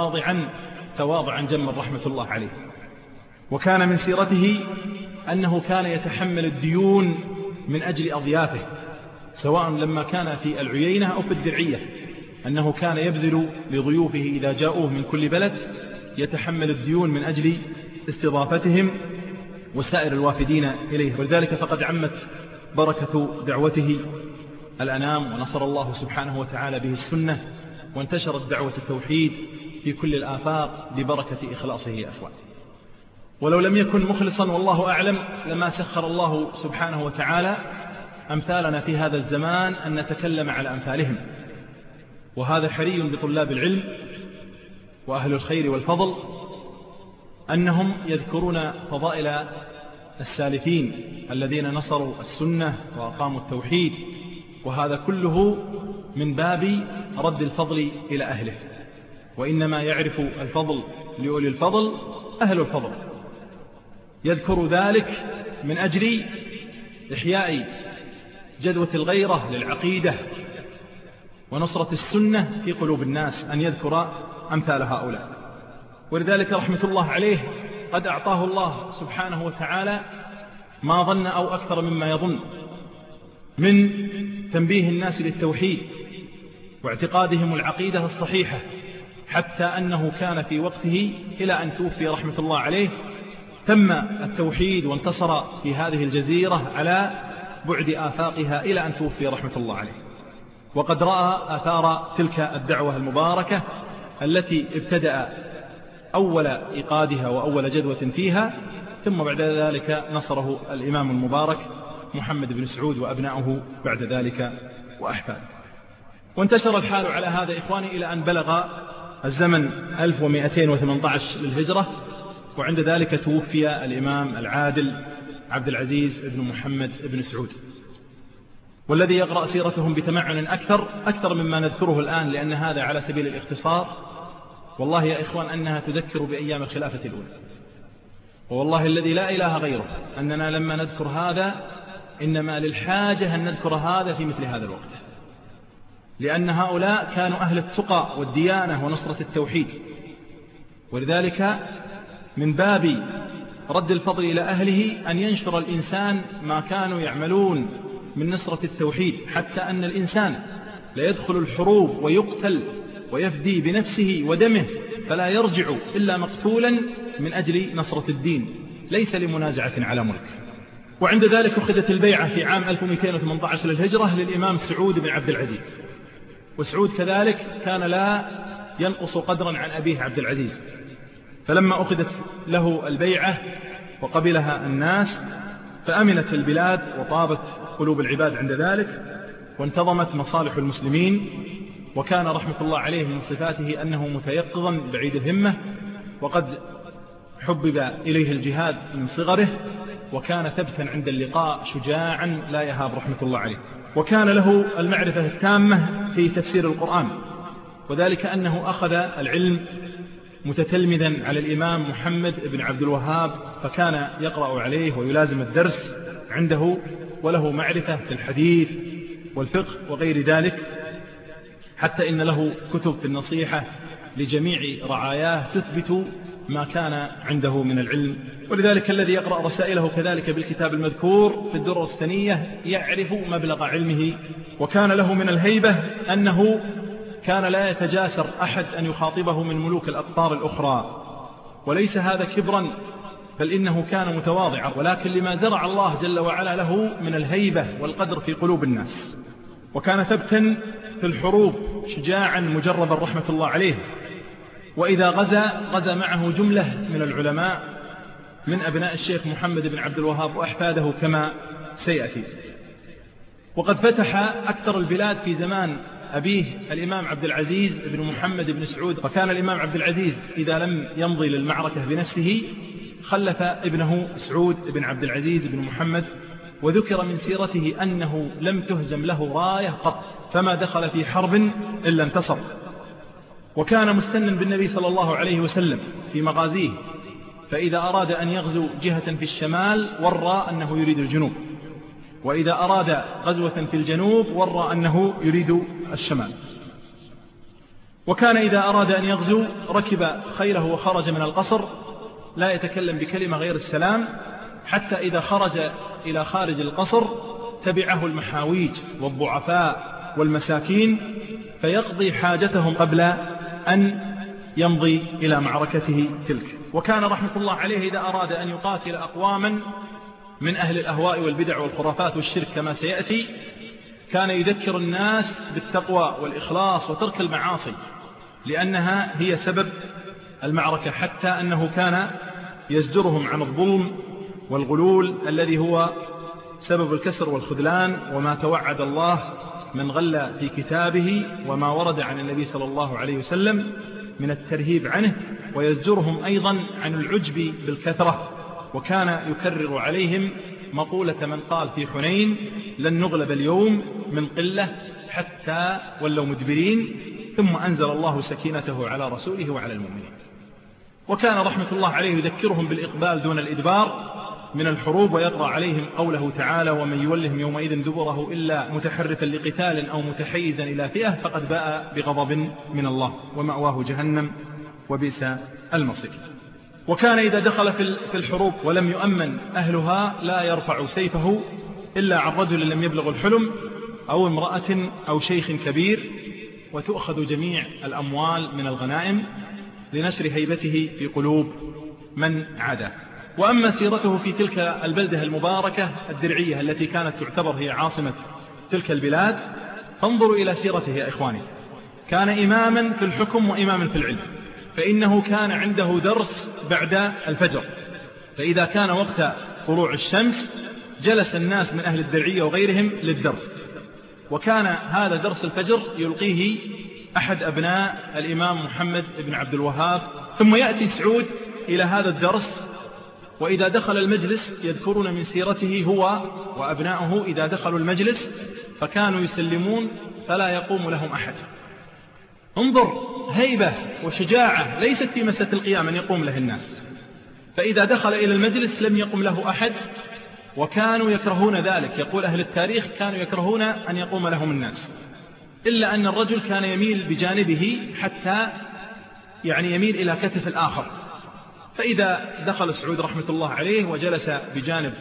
تواضعا جما رحمة الله عليه. وكان من سيرته أنه كان يتحمل الديون من أجل أضيافه، سواء لما كان في العيينة أو في الدرعية، أنه كان يبذل لضيوفه إذا جاءوه من كل بلد، يتحمل الديون من أجل استضافتهم وسائر الوافدين إليه. ولذلك فقد عمت بركة دعوته الأنام، ونصر الله سبحانه وتعالى به السنة، وانتشرت دعوة التوحيد في كل الآفاق ببركة إخلاصه أخوان. ولو لم يكن مخلصا والله أعلم لما سخر الله سبحانه وتعالى أمثالنا في هذا الزمان أن نتكلم على أمثالهم. وهذا حري بطلاب العلم وأهل الخير والفضل أنهم يذكرون فضائل السالفين الذين نصروا السنة وأقاموا التوحيد، وهذا كله من باب رد الفضل إلى أهله. وإنما يعرف الفضل لأولي الفضل أهل الفضل. يذكر ذلك من أجل إحياء جدوة الغيرة للعقيدة ونصرة السنة في قلوب الناس، أن يذكر أمثال هؤلاء. ولذلك رحمة الله عليه قد أعطاه الله سبحانه وتعالى ما ظن أو أكثر مما يظن من تنبيه الناس للتوحيد واعتقادهم العقيدة الصحيحة، حتى أنه كان في وقته إلى أن توفي رحمة الله عليه تم التوحيد وانتصر في هذه الجزيرة على بعد آفاقها إلى أن توفي رحمة الله عليه. وقد رأى آثار تلك الدعوة المباركة التي ابتدأ أول إيقادها وأول جدوة فيها، ثم بعد ذلك نصره الإمام المبارك محمد بن سعود وأبنائه بعد ذلك وأحفاده. وانتشر الحال على هذا إخواني إلى أن بلغ الزمن 1218 للهجرة، وعند ذلك توفي الإمام العادل عبد العزيز بن محمد بن سعود. والذي يقرأ سيرتهم بتمعن أكثر مما نذكره الآن، لأن هذا على سبيل الاختصار، والله يا إخوان أنها تذكر بأيام الخلافة الأولى. والله الذي لا إله غيره أننا لما نذكر هذا إنما للحاجة أن نذكر هذا في مثل هذا الوقت، لأن هؤلاء كانوا أهل التقى والديانة ونصرة التوحيد. ولذلك من باب رد الفضل إلى أهله أن ينشر الإنسان ما كانوا يعملون من نصرة التوحيد، حتى أن الإنسان لا يدخل الحروب ويقتل ويفدي بنفسه ودمه فلا يرجع إلا مقتولا من أجل نصرة الدين، ليس لمنازعة على ملك. وعند ذلك أخذت البيعة في عام 1218 للهجرة للإمام سعود بن عبد العزيز. وسعود كذلك كان لا ينقص قدرا عن أبيه عبد العزيز، فلما أخذت له البيعة وقبلها الناس فأمنت البلاد وطابت قلوب العباد عند ذلك، وانتظمت مصالح المسلمين. وكان رحمة الله عليه من صفاته أنه متيقظا بعيد الهمة، وقد حبب إليه الجهاد من صغره، وكان ثبتا عند اللقاء شجاعا لا يهاب رحمة الله عليه. وكان له المعرفة التامة في تفسير القرآن، وذلك أنه أخذ العلم متتلمذا على الإمام محمد بن عبد الوهاب، فكان يقرأ عليه ويلازم الدرس عنده، وله معرفة في الحديث والفقه وغير ذلك، حتى إن له كتب في النصيحة لجميع رعاياه تثبت ما كان عنده من العلم. ولذلك الذي يقرأ رسائله كذلك بالكتاب المذكور في الدرر السنية يعرف مبلغ علمه. وكان له من الهيبة أنه كان لا يتجاسر أحد أن يخاطبه من ملوك الأقطار الأخرى، وليس هذا كبرا، بل إنه كان متواضعا، ولكن لما زرع الله جل وعلا له من الهيبة والقدر في قلوب الناس. وكان ثبتا في الحروب، شجاعا مجربا رحمة الله عليه. وإذا غزا معه جملة من العلماء من أبناء الشيخ محمد بن عبد الوهاب وأحفاده كما سيأتي. وقد فتح أكثر البلاد في زمان أبيه الإمام عبد العزيز بن محمد بن سعود. فكان الإمام عبد العزيز إذا لم يمضي للمعركة بنفسه خلف ابنه سعود بن عبد العزيز بن محمد، وذكر من سيرته أنه لم تهزم له راية قط، فما دخل في حرب إلا انتصر. وكان مستنا بالنبي صلى الله عليه وسلم في مغازيه، فإذا أراد أن يغزو جهة في الشمال ورى أنه يريد الجنوب، وإذا أراد غزوة في الجنوب ورى أنه يريد الشمال. وكان إذا أراد أن يغزو ركب خيله وخرج من القصر لا يتكلم بكلمة غير السلام، حتى إذا خرج إلى خارج القصر تبعه المحاويج والضعفاء والمساكين فيقضي حاجتهم قبل أن يمضي إلى معركته تلك. وكان رحمة الله عليه إذا أراد أن يقاتل أقواما من أهل الأهواء والبدع والخرافات والشرك كما سيأتي، كان يذكر الناس بالتقوى والإخلاص وترك المعاصي، لأنها هي سبب المعركة، حتى أنه كان يزجرهم عن الظلم والغلول الذي هو سبب الكسر والخذلان، وما توعد الله من غل في كتابه وما ورد عن النبي صلى الله عليه وسلم من الترهيب عنه، ويزجرهم أيضا عن العجب بالكثرة. وكان يكرر عليهم مقولة من قال في حنين لن نغلب اليوم من قلة حتى ولوا مدبرين، ثم أنزل الله سكينته على رسوله وعلى المؤمنين. وكان رحمة الله عليه يذكرهم بالإقبال دون الإدبار من الحروب، ويقرأ عليهم قوله تعالى ومن يولهم يومئذ دبره إلا متحرفا لقتال أو متحيزا إلى فئة فقد باء بغضب من الله ومأواه جهنم وبئس المصير. وكان إذا دخل في الحروب ولم يؤمن أهلها لا يرفع سيفه إلا عن رجل لم يبلغ الحلم أو امرأة أو شيخ كبير، وتؤخذ جميع الأموال من الغنائم لنشر هيبته في قلوب من عاداه. وأما سيرته في تلك البلدة المباركة الدرعية التي كانت تعتبر هي عاصمة تلك البلاد، فانظروا إلى سيرته يا إخواني. كان إماما في الحكم وإماما في العلم، فإنه كان عنده درس بعد الفجر، فإذا كان وقت طلوع الشمس جلس الناس من أهل الدرعية وغيرهم للدرس، وكان هذا درس الفجر يلقيه أحد أبناء الإمام محمد بن عبد الوهاب، ثم يأتي سعود إلى هذا الدرس، وإذا دخل المجلس يذكرون من سيرته هو وأبناؤه إذا دخلوا المجلس فكانوا يسلمون فلا يقوم لهم أحد. انظر هيبة وشجاعة ليست في مسألة القيام أن يقوم له الناس، فإذا دخل إلى المجلس لم يقم له أحد، وكانوا يكرهون ذلك. يقول أهل التاريخ كانوا يكرهون أن يقوم لهم الناس، إلا أن الرجل كان يميل بجانبه حتى يميل إلى كتف الآخر. فإذا دخل سعود رحمة الله عليه وجلس بجانب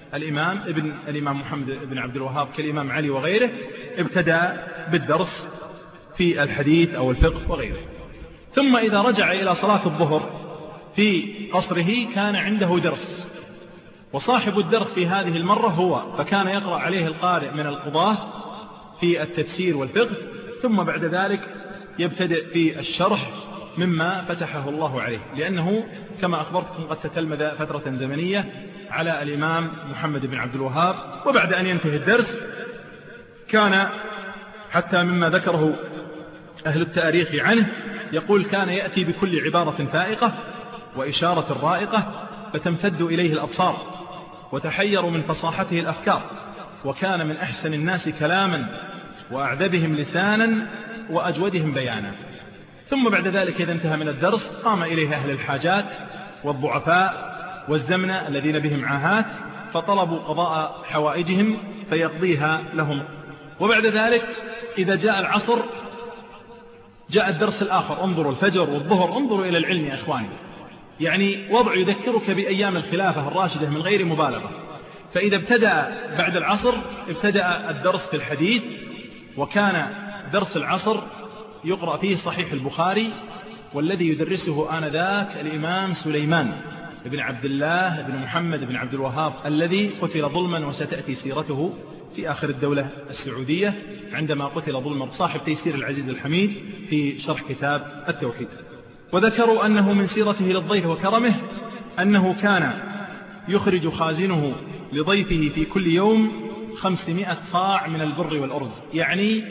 الإمام محمد بن عبد الوهاب كالإمام علي وغيره، ابتدأ بالدرس في الحديث أو الفقه وغيره. ثم إذا رجع إلى صلاة الظهر في قصره كان عنده درس، وصاحب الدرس في هذه المرة هو، فكان يقرأ عليه القارئ من القضاة في التفسير والفقه، ثم بعد ذلك يبتدئ في الشرح مما فتحه الله عليه، لأنه كما أخبرتكم قد تتلمذ فترة زمنية على الإمام محمد بن عبد الوهاب. وبعد أن ينتهي الدرس كان حتى مما ذكره أهل التاريخ عنه يقول كان يأتي بكل عبارة فائقة وإشارة رائقة فتمتد إليه الأبصار وتحير من فصاحته الأفكار، وكان من أحسن الناس كلاما وأعذبهم لسانا وأجودهم بيانا. ثم بعد ذلك إذا انتهى من الدرس قام إليه أهل الحاجات والضعفاء والزمنة الذين بهم عاهات، فطلبوا قضاء حوائجهم فيقضيها لهم. وبعد ذلك إذا جاء العصر جاء الدرس الآخر. انظروا الفجر والظهر، انظروا إلى العلم يا إخواني، يعني وضع يذكرك بأيام الخلافة الراشدة من غير مبالغة. فإذا ابتدأ بعد العصر ابتدأ الدرس في الحديث، وكان درس العصر يقرأ فيه صحيح البخاري، والذي يدرسه آنذاك الإمام سليمان بن عبد الله بن محمد بن عبد الوهاب الذي قتل ظلما، وستأتي سيرته في آخر الدولة السعودية عندما قتل ظلما، صاحب تيسير العزيز الحميد في شرح كتاب التوحيد. وذكروا أنه من سيرته للضيف وكرمه أنه كان يخرج خازنه لضيفه في كل يوم 500 صاع من البر والأرز، يعني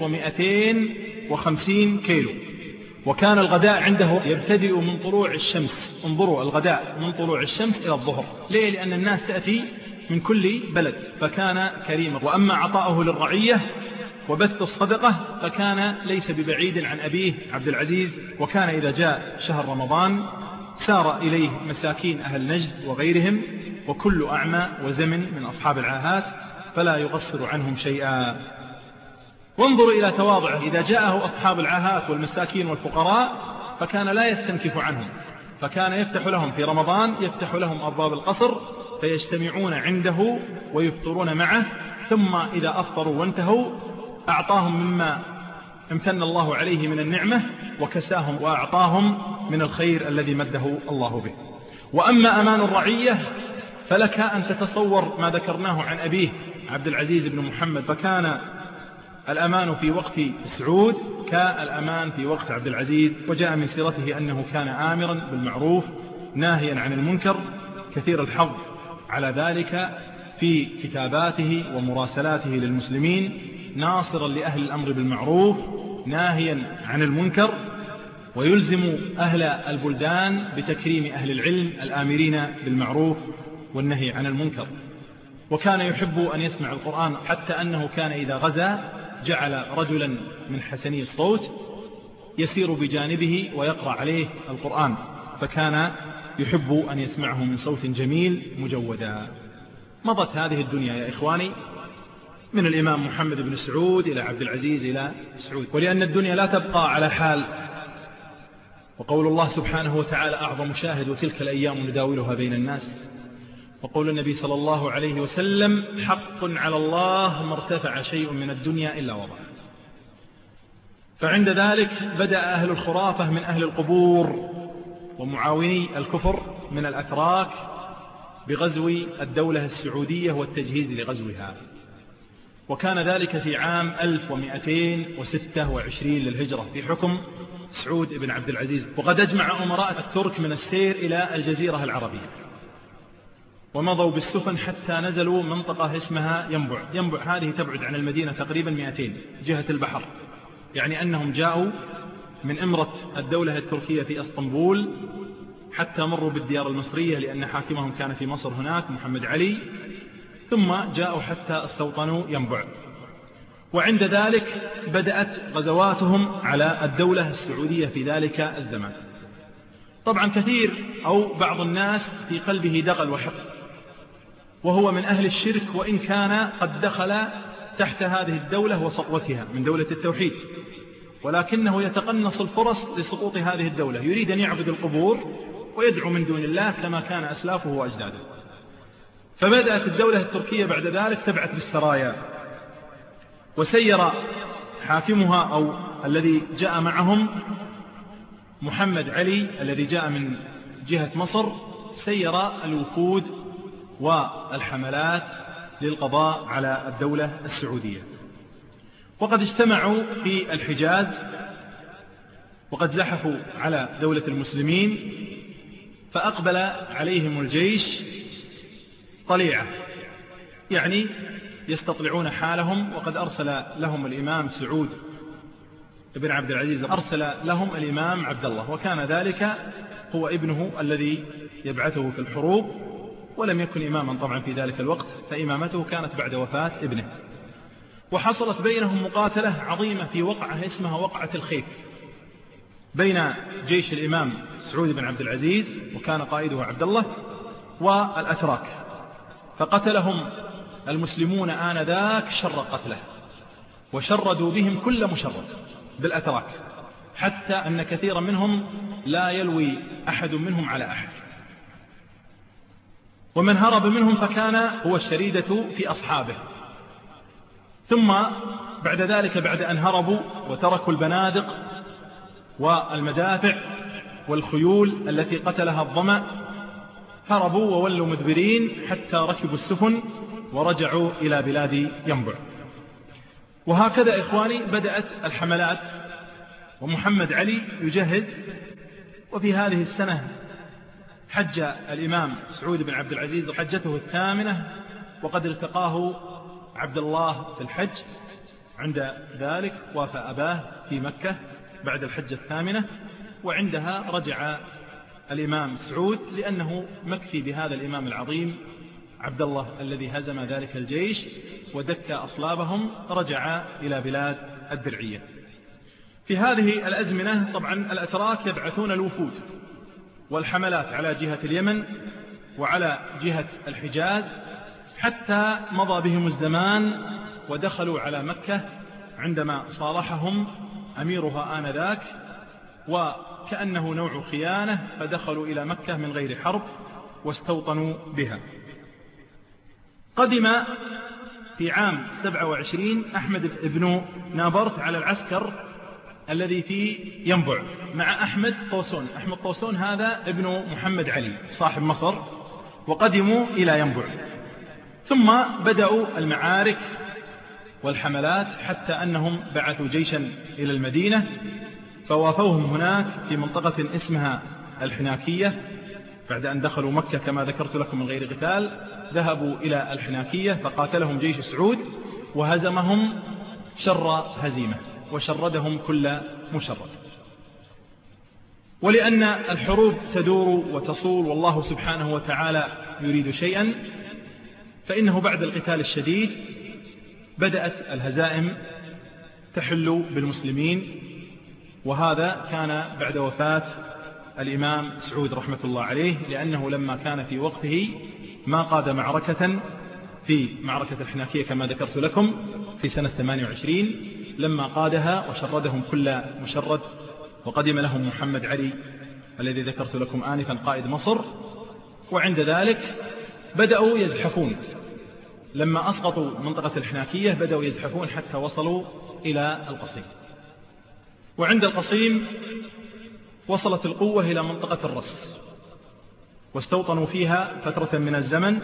1250 كيلو. وكان الغداء عنده يبتدئ من طلوع الشمس. انظروا الغداء من طلوع الشمس إلى الظهر. ليه؟ لأن الناس تأتي من كل بلد، فكان كريما. وأما عطاؤه للرعية وبث الصدقة فكان ليس ببعيد عن أبيه عبد العزيز. وكان إذا جاء شهر رمضان سار إليه مساكين أهل نجد وغيرهم، وكل أعمى وزمن من أصحاب العاهات، فلا يقصر عنهم شيئا. وانظروا إلى تواضعه، إذا جاءه أصحاب العاهات والمساكين والفقراء فكان لا يستنكف عنهم، فكان يفتح لهم في رمضان، يفتح لهم أبواب القصر فيجتمعون عنده ويفطرون معه، ثم إذا أفطروا وانتهوا أعطاهم مما امتن الله عليه من النعمة، وكساهم وأعطاهم من الخير الذي مده الله به. وأما أمان الرعية فلك أن تتصور ما ذكرناه عن أبيه عبد العزيز بن محمد، فكان الأمان في وقت سعود كالأمان في وقت عبد العزيز. وجاء من سيرته أنه كان آمرا بالمعروف ناهيا عن المنكر، كثير الحظ على ذلك في كتاباته ومراسلاته للمسلمين، ناصرا لأهل الأمر بالمعروف ناهيا عن المنكر، ويلزم أهل البلدان بتكريم أهل العلم الآمرين بالمعروف والنهي عن المنكر. وكان يحب أن يسمع القرآن، حتى أنه كان إذا غزا جعل رجلا من حسني الصوت يسير بجانبه ويقرأ عليه القرآن، فكان يحب أن يسمعه من صوت جميل مجودا. مضت هذه الدنيا يا إخواني من الإمام محمد بن سعود إلى عبد العزيز إلى سعود، ولأن الدنيا لا تبقى على حال. وقول الله سبحانه وتعالى أعظم شاهد وتلك الأيام نداولها بين الناس. وقول النبي صلى الله عليه وسلم حق على الله ما ارتفع شيء من الدنيا إلا وضع. فعند ذلك بدأ أهل الخرافة من أهل القبور ومعاوني الكفر من الأتراك بغزو الدولة السعودية والتجهيز لغزوها، وكان ذلك في عام 1226 للهجرة في حكم سعود بن عبد العزيز. وقد أجمع أمراء الترك من السير إلى الجزيرة العربية، ومضوا بالسفن حتى نزلوا منطقة اسمها ينبع. ينبع هذه تبعد عن المدينة تقريبا 200 جهة البحر، يعني أنهم جاءوا من إمرة الدولة التركية في اسطنبول حتى مروا بالديار المصرية، لأن حاكمهم كان في مصر هناك محمد علي، ثم جاءوا حتى استوطنوا ينبع. وعند ذلك بدأت غزواتهم على الدولة السعودية في ذلك الزمان. طبعا كثير أو بعض الناس في قلبه دغل وحقد، وهو من أهل الشرك، وإن كان قد دخل تحت هذه الدولة وسطوتها من دولة التوحيد، ولكنه يتقنص الفرص لسقوط هذه الدولة، يريد أن يعبد القبور ويدعو من دون الله كما كان أسلافه وأجداده. فبدأت الدولة التركية بعد ذلك تبعث بالسرايا، وسير حاكمها أو الذي جاء معهم محمد علي الذي جاء من جهة مصر، سير الوفود والحملات للقضاء على الدولة السعودية. وقد اجتمعوا في الحجاز، وقد زحفوا على دولة المسلمين، فأقبل عليهم الجيش طليعة، يعني يستطلعون حالهم. وقد أرسل لهم الإمام سعود بن عبد العزيز، أرسل لهم الإمام عبد الله، وكان ذلك هو ابنه الذي يبعثه في الحروب، ولم يكن إماما طبعا في ذلك الوقت، فإمامته كانت بعد وفاة ابنه. وحصلت بينهم مقاتلة عظيمة في وقعة اسمها وقعة الخيف. بين جيش الإمام سعود بن عبد العزيز وكان قائده عبد الله والأتراك، فقتلهم المسلمون آنذاك شر قتله، وشردوا بهم كل مشرد بالأتراك، حتى أن كثيرا منهم لا يلوي أحد منهم على أحد. ومن هرب منهم فكان هو الشريدة في أصحابه. ثم بعد ذلك، بعد أن هربوا وتركوا البنادق والمدافع والخيول التي قتلها الظمأ، هربوا وولوا مدبرين حتى ركبوا السفن ورجعوا إلى بلاد ينبع. وهكذا إخواني بدأت الحملات، ومحمد علي يجهز. وفي هذه السنة حج الإمام سعود بن عبد العزيز حجته الثامنة، وقد التقاه عبد الله في الحج. عند ذلك وافى أباه في مكة بعد الحجة الثامنة، وعندها رجع الإمام سعود، لأنه مكفي بهذا الإمام العظيم عبد الله الذي هزم ذلك الجيش ودك أصلابهم، رجع إلى بلاد الدرعية. في هذه الأزمنة طبعا الأتراك يبعثون الوفود والحملات على جهة اليمن وعلى جهة الحجاز، حتى مضى بهم الزمان ودخلوا على مكة عندما صالحهم أميرها آنذاك، وكأنه نوع خيانة، فدخلوا إلى مكة من غير حرب واستوطنوا بها. قدم في عام 27 أحمد بن نابرت على العسكر الذي في ينبع مع أحمد طوسون. أحمد طوسون هذا ابن محمد علي صاحب مصر، وقدموا إلى ينبع. ثم بدأوا المعارك والحملات، حتى أنهم بعثوا جيشا إلى المدينة فوافوهم هناك في منطقة اسمها الحناكية. بعد أن دخلوا مكة كما ذكرت لكم من غير قتال، ذهبوا إلى الحناكية فقاتلهم جيش سعود وهزمهم شر هزيمة وشردهم كل مشرد. ولأن الحروب تدور وتصول والله سبحانه وتعالى يريد شيئا، فإنه بعد القتال الشديد بدأت الهزائم تحل بالمسلمين. وهذا كان بعد وفاة الإمام سعود رحمة الله عليه، لأنه لما كان في وقته ما قاد معركة في معركة الحناكية كما ذكرت لكم في سنة 28 لما قادها وشردهم كل مشرد، وقدم لهم محمد علي الذي ذكرت لكم آنفا قائد مصر. وعند ذلك بدأوا يزحفون، لما أسقطوا منطقة الحناكية بدأوا يزحفون حتى وصلوا إلى القصيم. وعند القصيم وصلت القوة إلى منطقة الرس، واستوطنوا فيها فترة من الزمن،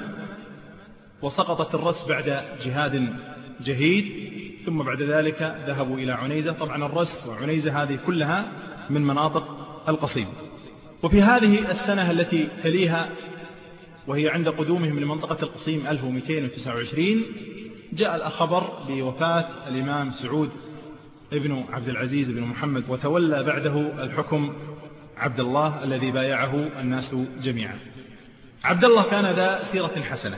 وسقطت الرس بعد جهاد جهيد. ثم بعد ذلك ذهبوا إلى عنيزة. طبعا الرس وعنيزة هذه كلها من مناطق القصيم. وفي هذه السنة التي تليها وهي عند قدومهم لمنطقة القصيم 1229 جاء الخبر بوفاة الإمام سعود ابن عبد العزيز بن محمد، وتولى بعده الحكم عبد الله الذي بايعه الناس جميعا. عبد الله كان ذا سيرة حسنة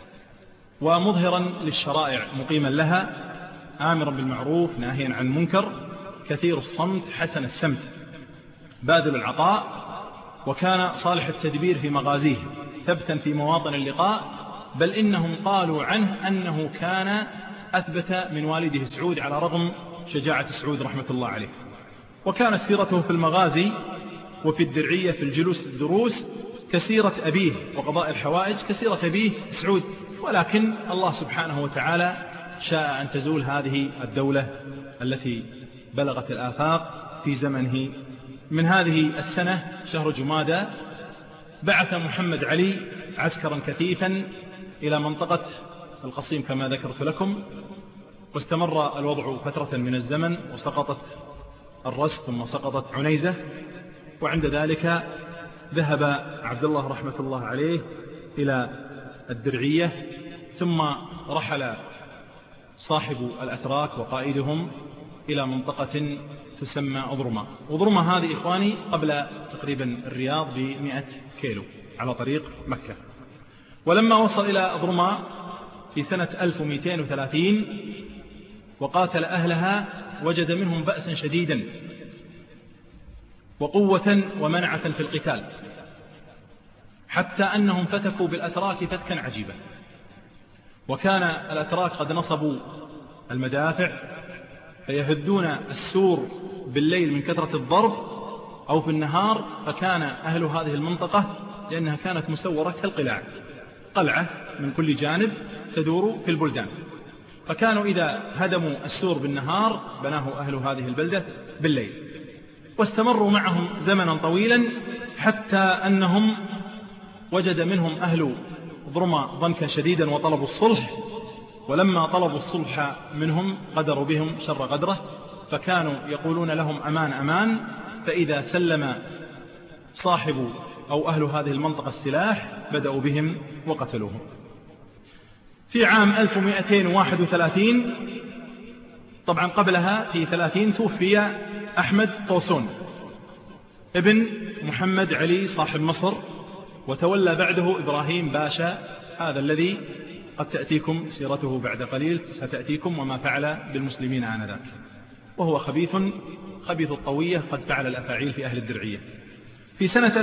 ومظهرا للشرائع مقيما لها، آمرا بالمعروف ناهيا عن المنكر، كثير الصمت حسن السمت، باذل العطاء، وكان صالح التدبير في مغازيه، ثبتا في مواطن اللقاء، بل إنهم قالوا عنه أنه كان أثبت من والده سعود على رغم شجاعة سعود رحمة الله عليه. وكانت سيرته في المغازي وفي الدرعية في الجلوس الدروس كسيرة أبيه وقضاء الحوائج كسيرة أبيه سعود، ولكن الله سبحانه وتعالى شاء أن تزول هذه الدولة التي بلغت الآفاق في زمنه. من هذه السنة شهر جمادى بعث محمد علي عسكرا كثيفا إلى منطقة القصيم كما ذكرت لكم، واستمر الوضع فترة من الزمن، وسقطت الرس ثم سقطت عنيزة. وعند ذلك ذهب عبد الله رحمة الله عليه إلى الدرعية، ثم رحل صاحب الأتراك وقائدهم إلى منطقة تسمى أضرمة. أضرمة هذه إخواني قبل تقريبا الرياض ب100 كيلو على طريق مكة. ولما وصل إلى أضرمة في سنة 1230 وقاتل أهلها وجد منهم بأسا شديدا، وقوة ومنعة في القتال، حتى أنهم فتكوا بالأتراك فتكا عجيبا. وكان الأتراك قد نصبوا المدافع فيهدون السور بالليل من كثرة الضرب أو في النهار، فكان أهل هذه المنطقة لأنها كانت مسورة كالقلاع، قلعة من كل جانب تدور في البلدان، فكانوا إذا هدموا السور بالنهار بناه أهل هذه البلدة بالليل. واستمروا معهم زمنا طويلا حتى أنهم وجد منهم أهل ضرما ضنكا شديدا وطلبوا الصلح، ولما طلبوا الصلح منهم قدروا بهم شر قدره، فكانوا يقولون لهم أمان أمان، فإذا سلم صاحب أو أهل هذه المنطقة السلاح بدأوا بهم وقتلوهم. في عام 1231 طبعا قبلها في 30 توفي أحمد طوسون ابن محمد علي صاحب مصر، وتولى بعده إبراهيم باشا، هذا الذي قد تأتيكم سيرته بعد قليل، ستأتيكم وما فعل بالمسلمين آنذاك، وهو خبيث الطوية، قد فعل الأفاعيل في أهل الدرعية. في سنة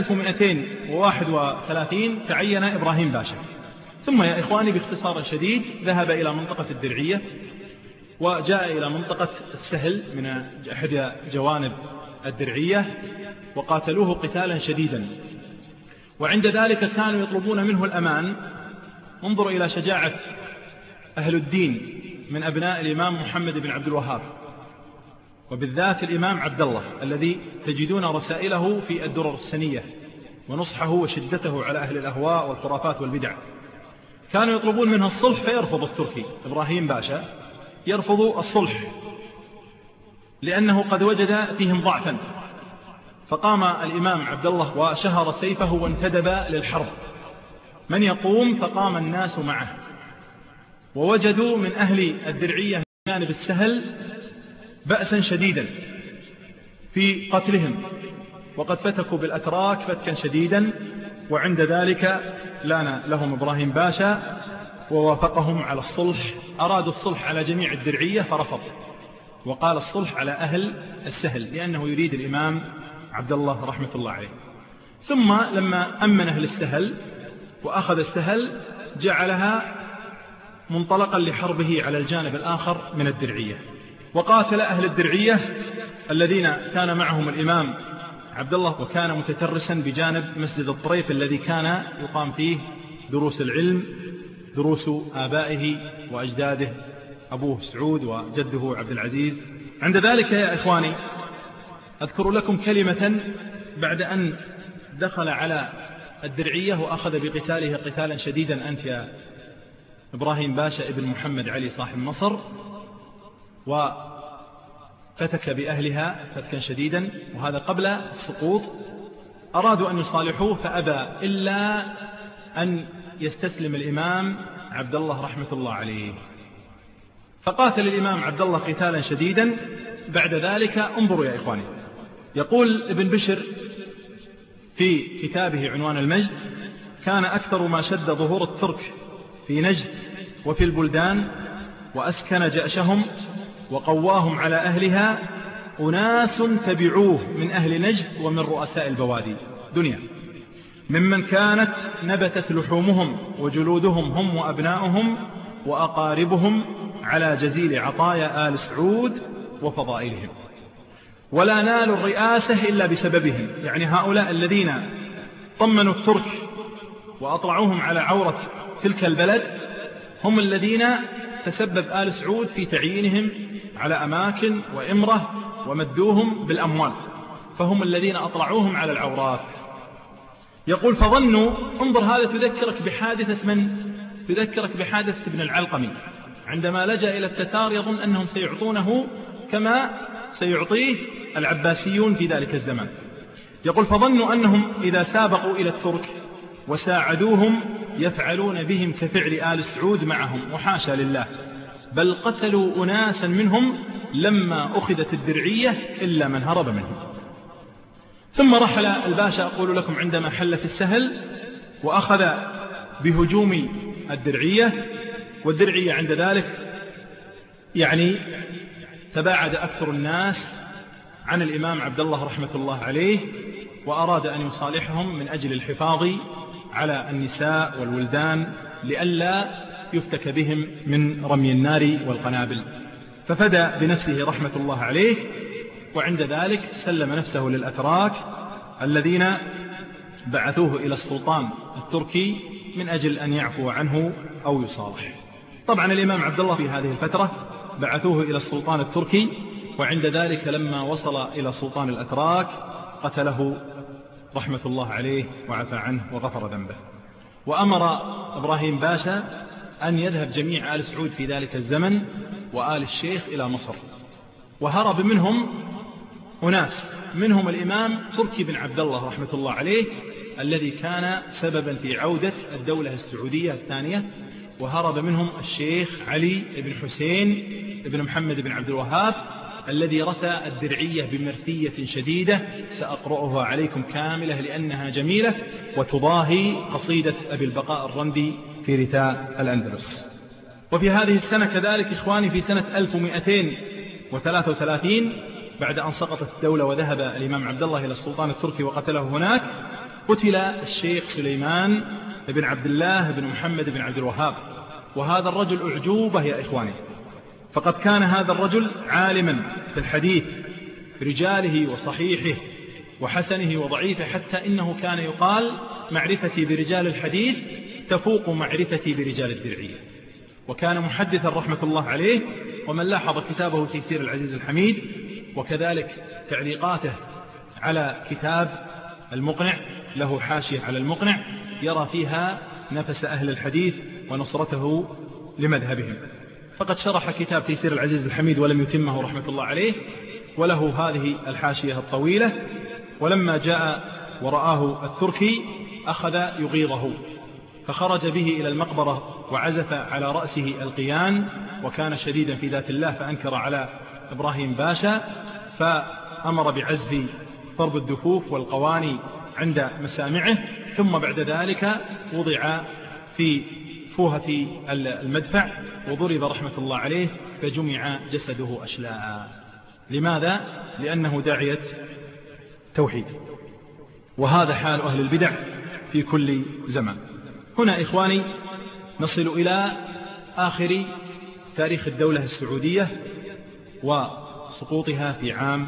1231 تعين إبراهيم باشا، ثم يا إخواني باختصار شديد ذهب إلى منطقة الدرعية وجاء إلى منطقة السهل من أحد جوانب الدرعية، وقاتلوه قتالا شديدا، وعند ذلك كانوا يطلبون منه الأمان. انظروا إلى شجاعة أهل الدين من أبناء الإمام محمد بن عبد الوهاب، وبالذات الإمام عبد الله الذي تجدون رسائله في الدرر السنية ونصحه وشدته على أهل الأهواء والخرافات والبدع. كانوا يطلبون منه الصلح فيرفض التركي إبراهيم باشا، يرفض الصلح لأنه قد وجد فيهم ضعفا، فقام الإمام عبد الله وشهر سيفه وانتدب للحرب، من يقوم فقام الناس معه، ووجدوا من أهل الدرعية جانب السهل بأسا شديدا في قتلهم، وقد فتكوا بالأتراك فتكا شديدا، وعند ذلك لان لهم إبراهيم باشا ووافقهم على الصلح. أرادوا الصلح على جميع الدرعية فرفض، وقال الصلح على أهل السهل لأنه يريد الإمام عبد الله رحمة الله عليه. ثم لما أمن أهل السهل وأخذ السهل جعلها منطلقا لحربه على الجانب الآخر من الدرعية، وقاتل أهل الدرعية الذين كان معهم الإمام عبد الله، وكان متترسا بجانب مسجد الطريف الذي كان يقام فيه دروس العلم، دروس آبائه وأجداده، أبوه سعود وجده عبد العزيز. عند ذلك يا إخواني أذكر لكم كلمة بعد أن دخل على الدرعية وأخذ بقتاله قتالا شديدا أنت يا إبراهيم باشا ابن محمد علي صاحب مصر، وفتك بأهلها فتكا شديدا، وهذا قبل السقوط. أرادوا أن يصالحوه فأبى إلا أن يستسلم الإمام عبد الله رحمة الله عليه، فقاتل الإمام عبد الله قتالا شديدا. بعد ذلك انظروا يا إخواني، يقول ابن بشر في كتابه عنوان المجد: كان أكثر ما شد ظهور الترك في نجد وفي البلدان وأسكن جأشهم وقواهم على أهلها أناس تبعوه من أهل نجد ومن رؤساء البوادي دنيا، ممن كانت نبتت لحومهم وجلودهم هم وأبناؤهم وأقاربهم على جزيل عطايا آل سعود وفضائلهم، ولا نالوا الرئاسة إلا بسببهم. يعني هؤلاء الذين طمنوا الترك وأطلعوهم على عورة تلك البلد هم الذين تسبب آل سعود في تعيينهم على أماكن وإمرة ومدوهم بالأموال، فهم الذين أطلعوهم على العورات. يقول فظنوا، انظر هذا تذكرك بحادثة من؟ تذكرك بحادثة ابن العلقمي عندما لجأ إلى التتار يظن أنهم سيعطونه كما سيعطيه العباسيون في ذلك الزمان. يقول فظنوا أنهم إذا سابقوا إلى الترك وساعدوهم يفعلون بهم كفعل آل سعود معهم، وحاشا لله، بل قتلوا أناسا منهم لما أخذت الدرعية إلا من هرب منهم. ثم رحل الباشا أقول لكم عندما حل في السهل وأخذ بهجوم الدرعية، والدرعية عند ذلك يعني تباعد أكثر الناس عن الإمام عبد الله رحمة الله عليه، وأراد أن يصالحهم من أجل الحفاظ على النساء والولدان لئلا يفتك بهم من رمي النار والقنابل، ففدى بنفسه رحمة الله عليه، وعند ذلك سلم نفسه للأتراك الذين بعثوه إلى السلطان التركي من أجل أن يعفو عنه أو يصالح. طبعا الإمام عبد الله في هذه الفترة بعثوه إلى السلطان التركي، وعند ذلك لما وصل إلى سلطان الأتراك قتله رحمة الله عليه وعفى عنه وغفر ذنبه. وأمر إبراهيم باشا أن يذهب جميع آل سعود في ذلك الزمن وآل الشيخ إلى مصر، وهرب منهم أناس، منهم الإمام تركي بن عبد الله رحمة الله عليه الذي كان سببا في عودة الدولة السعودية الثانية، وهرب منهم الشيخ علي بن حسين بن محمد بن عبد الوهاب الذي رثى الدرعية بمرثية شديدة سأقرأها عليكم كاملة لأنها جميلة وتضاهي قصيدة أبي البقاء الرندي في رثاء الأندلس. وفي هذه السنة كذلك إخواني في سنة 1233 بعد أن سقطت الدولة وذهب الإمام عبد الله إلى السلطان التركي وقتله هناك، قتل الشيخ سليمان بن عبد الله بن محمد بن عبد الوهاب. وهذا الرجل أعجوبة يا إخواني، فقد كان هذا الرجل عالما في الحديث رجاله وصحيحه وحسنه وضعيفه، حتى إنه كان يقال معرفتي برجال الحديث تفوق معرفتي برجال الدرعية. وكان محدثا رحمة الله عليه، ومن لاحظ كتابه تيسير العزيز الحميد وكذلك تعليقاته على كتاب المقنع، له حاشية على المقنع يرى فيها نفس أهل الحديث ونصرته لمذهبهم. فقد شرح كتاب تيسير العزيز الحميد ولم يتمه رحمة الله عليه، وله هذه الحاشية الطويلة. ولما جاء ورآه التركي أخذ يغيظه، فخرج به إلى المقبرة وعزف على رأسه القيان، وكان شديدا في ذات الله، فأنكر على إبراهيم باشا، فأمر بعزف ضرب الدفوف والقواني عند مسامعه، ثم بعد ذلك وضع في فوهة المدفع وضرب رحمة الله عليه، فجمع جسده أشلاء. لماذا؟ لأنه داعية توحيد، وهذا حال أهل البدع في كل زمان. هنا إخواني نصل إلى آخر تاريخ الدولة السعودية وسقوطها في عام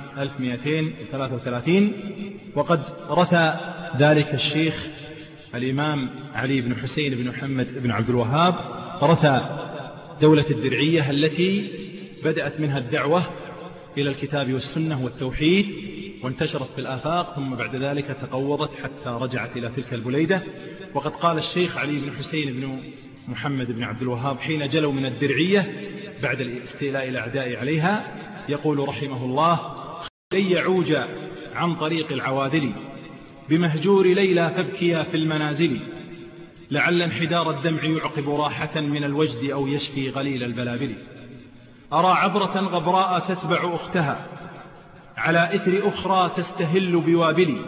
1233، وقد رثى ذلك الشيخ الإمام علي بن حسين بن محمد بن عبد الوهاب، رثى دولة الدرعية التي بدأت منها الدعوة إلى الكتاب والسنة والتوحيد، وانتشرت في الآفاق، ثم بعد ذلك تقوضت حتى رجعت إلى تلك البليدة. وقد قال الشيخ علي بن حسين بن محمد بن عبد الوهاب حين جلوا من الدرعية بعد الاستيلاء الأعداء عليها، يقول رحمه الله: لن يعوج عن طريق العوادل بمهجور ليلى فابكيا في المنازل، لعل انحدار الدمع يعقب راحة من الوجد أو يشفي غليل البلابل. أرى عبرة غبراء تتبع أختها على إثر أخرى تستهل بوابل،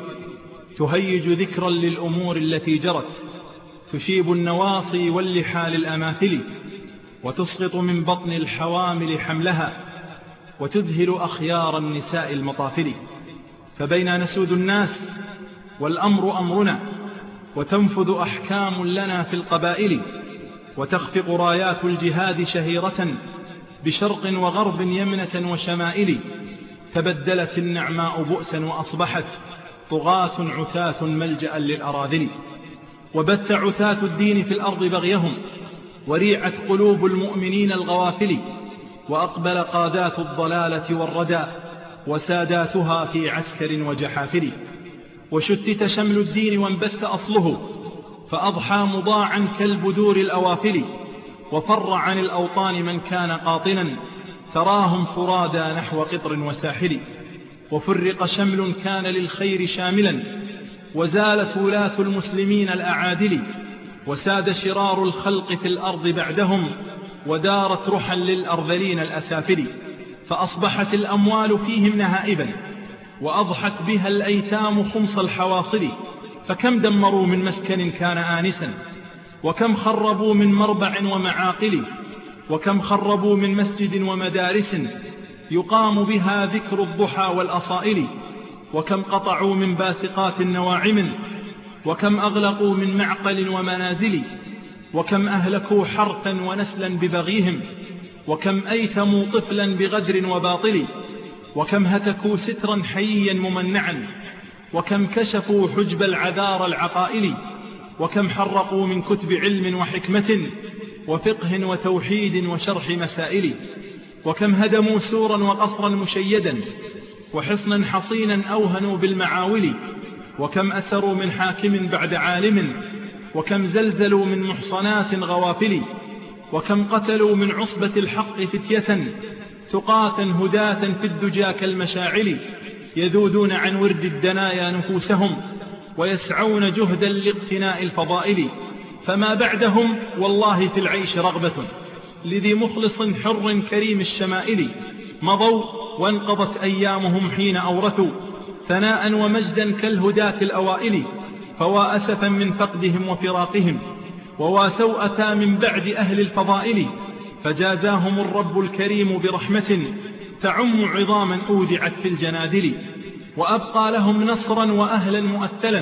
تهيج ذكرا للأمور التي جرت، تشيب النواصي واللحى للأماثل، وتسقط من بطن الحوامل حملها، وتذهل أخيار النساء المطافل. فبين نسود الناس والأمر أمرنا، وتنفذ أحكام لنا في القبائل، وتخفق رايات الجهاد شهيرة بشرق وغرب يمنة وشمائل. تبدلت النعماء بؤسا وأصبحت طغاة عتاة ملجأ للأراذل، وبت عتاة الدين في الأرض بغيهم، وريعت قلوب المؤمنين الغوافل، وأقبل قادات الضلالة والردى وساداتها في عسكر وجحافل. وشتت شمل الدين وانبث أصله، فأضحى مضاعا كالبدور الأوافل، وفر عن الأوطان من كان قاطنا، تراهم فرادى نحو قطر وساحل. وفرق شمل كان للخير شاملا، وزالت ولاة المسلمين الأعادل، وساد شرار الخلق في الأرض بعدهم، ودارت رحا للأرذلين الأسافل. فأصبحت الأموال فيهم نهائبا، وأضحت بها الأيتام خمص الحواصل. فكم دمروا من مسكن كان آنسا، وكم خربوا من مربع ومعاقل، وكم خربوا من مسجد ومدارس، يقام بها ذكر الضحى والأصائل، وكم قطعوا من باسقات نواعم، وكم أغلقوا من معقل ومنازل، وكم أهلكوا حرثا ونسلا ببغيهم، وكم أيتموا طفلا بغدر وباطل، وكم هتكوا سترا حييا ممنعا، وكم كشفوا حجب العذار العقائل، وكم حرقوا من كتب علم وحكمة وفقه وتوحيد وشرح مسائل، وكم هدموا سورا وقصرا مشيدا وحصنا حصينا أوهنوا بالمعاول، وكم أسروا من حاكم بعد عالم، وكم زلزلوا من محصنات غوافل، وكم قتلوا من عصبة الحق فتية تقاة هداة في الدجى كالمشاعل، يذودون عن ورد الدنايا نفوسهم ويسعون جهدا لاقتناء الفضائل، فما بعدهم والله في العيش رغبة لذي مخلص حر كريم الشمائل، مضوا وانقضت أيامهم حين أورثوا ثناء ومجدا كالهداة الأوائل، فوا أسفا من فقدهم وفراقهم، ووا سوءة من بعد أهل الفضائل، فجازاهم الرب الكريم برحمة تعم عظاما أودعت في الجنادل، وأبقى لهم نصرا وأهلا مؤثلا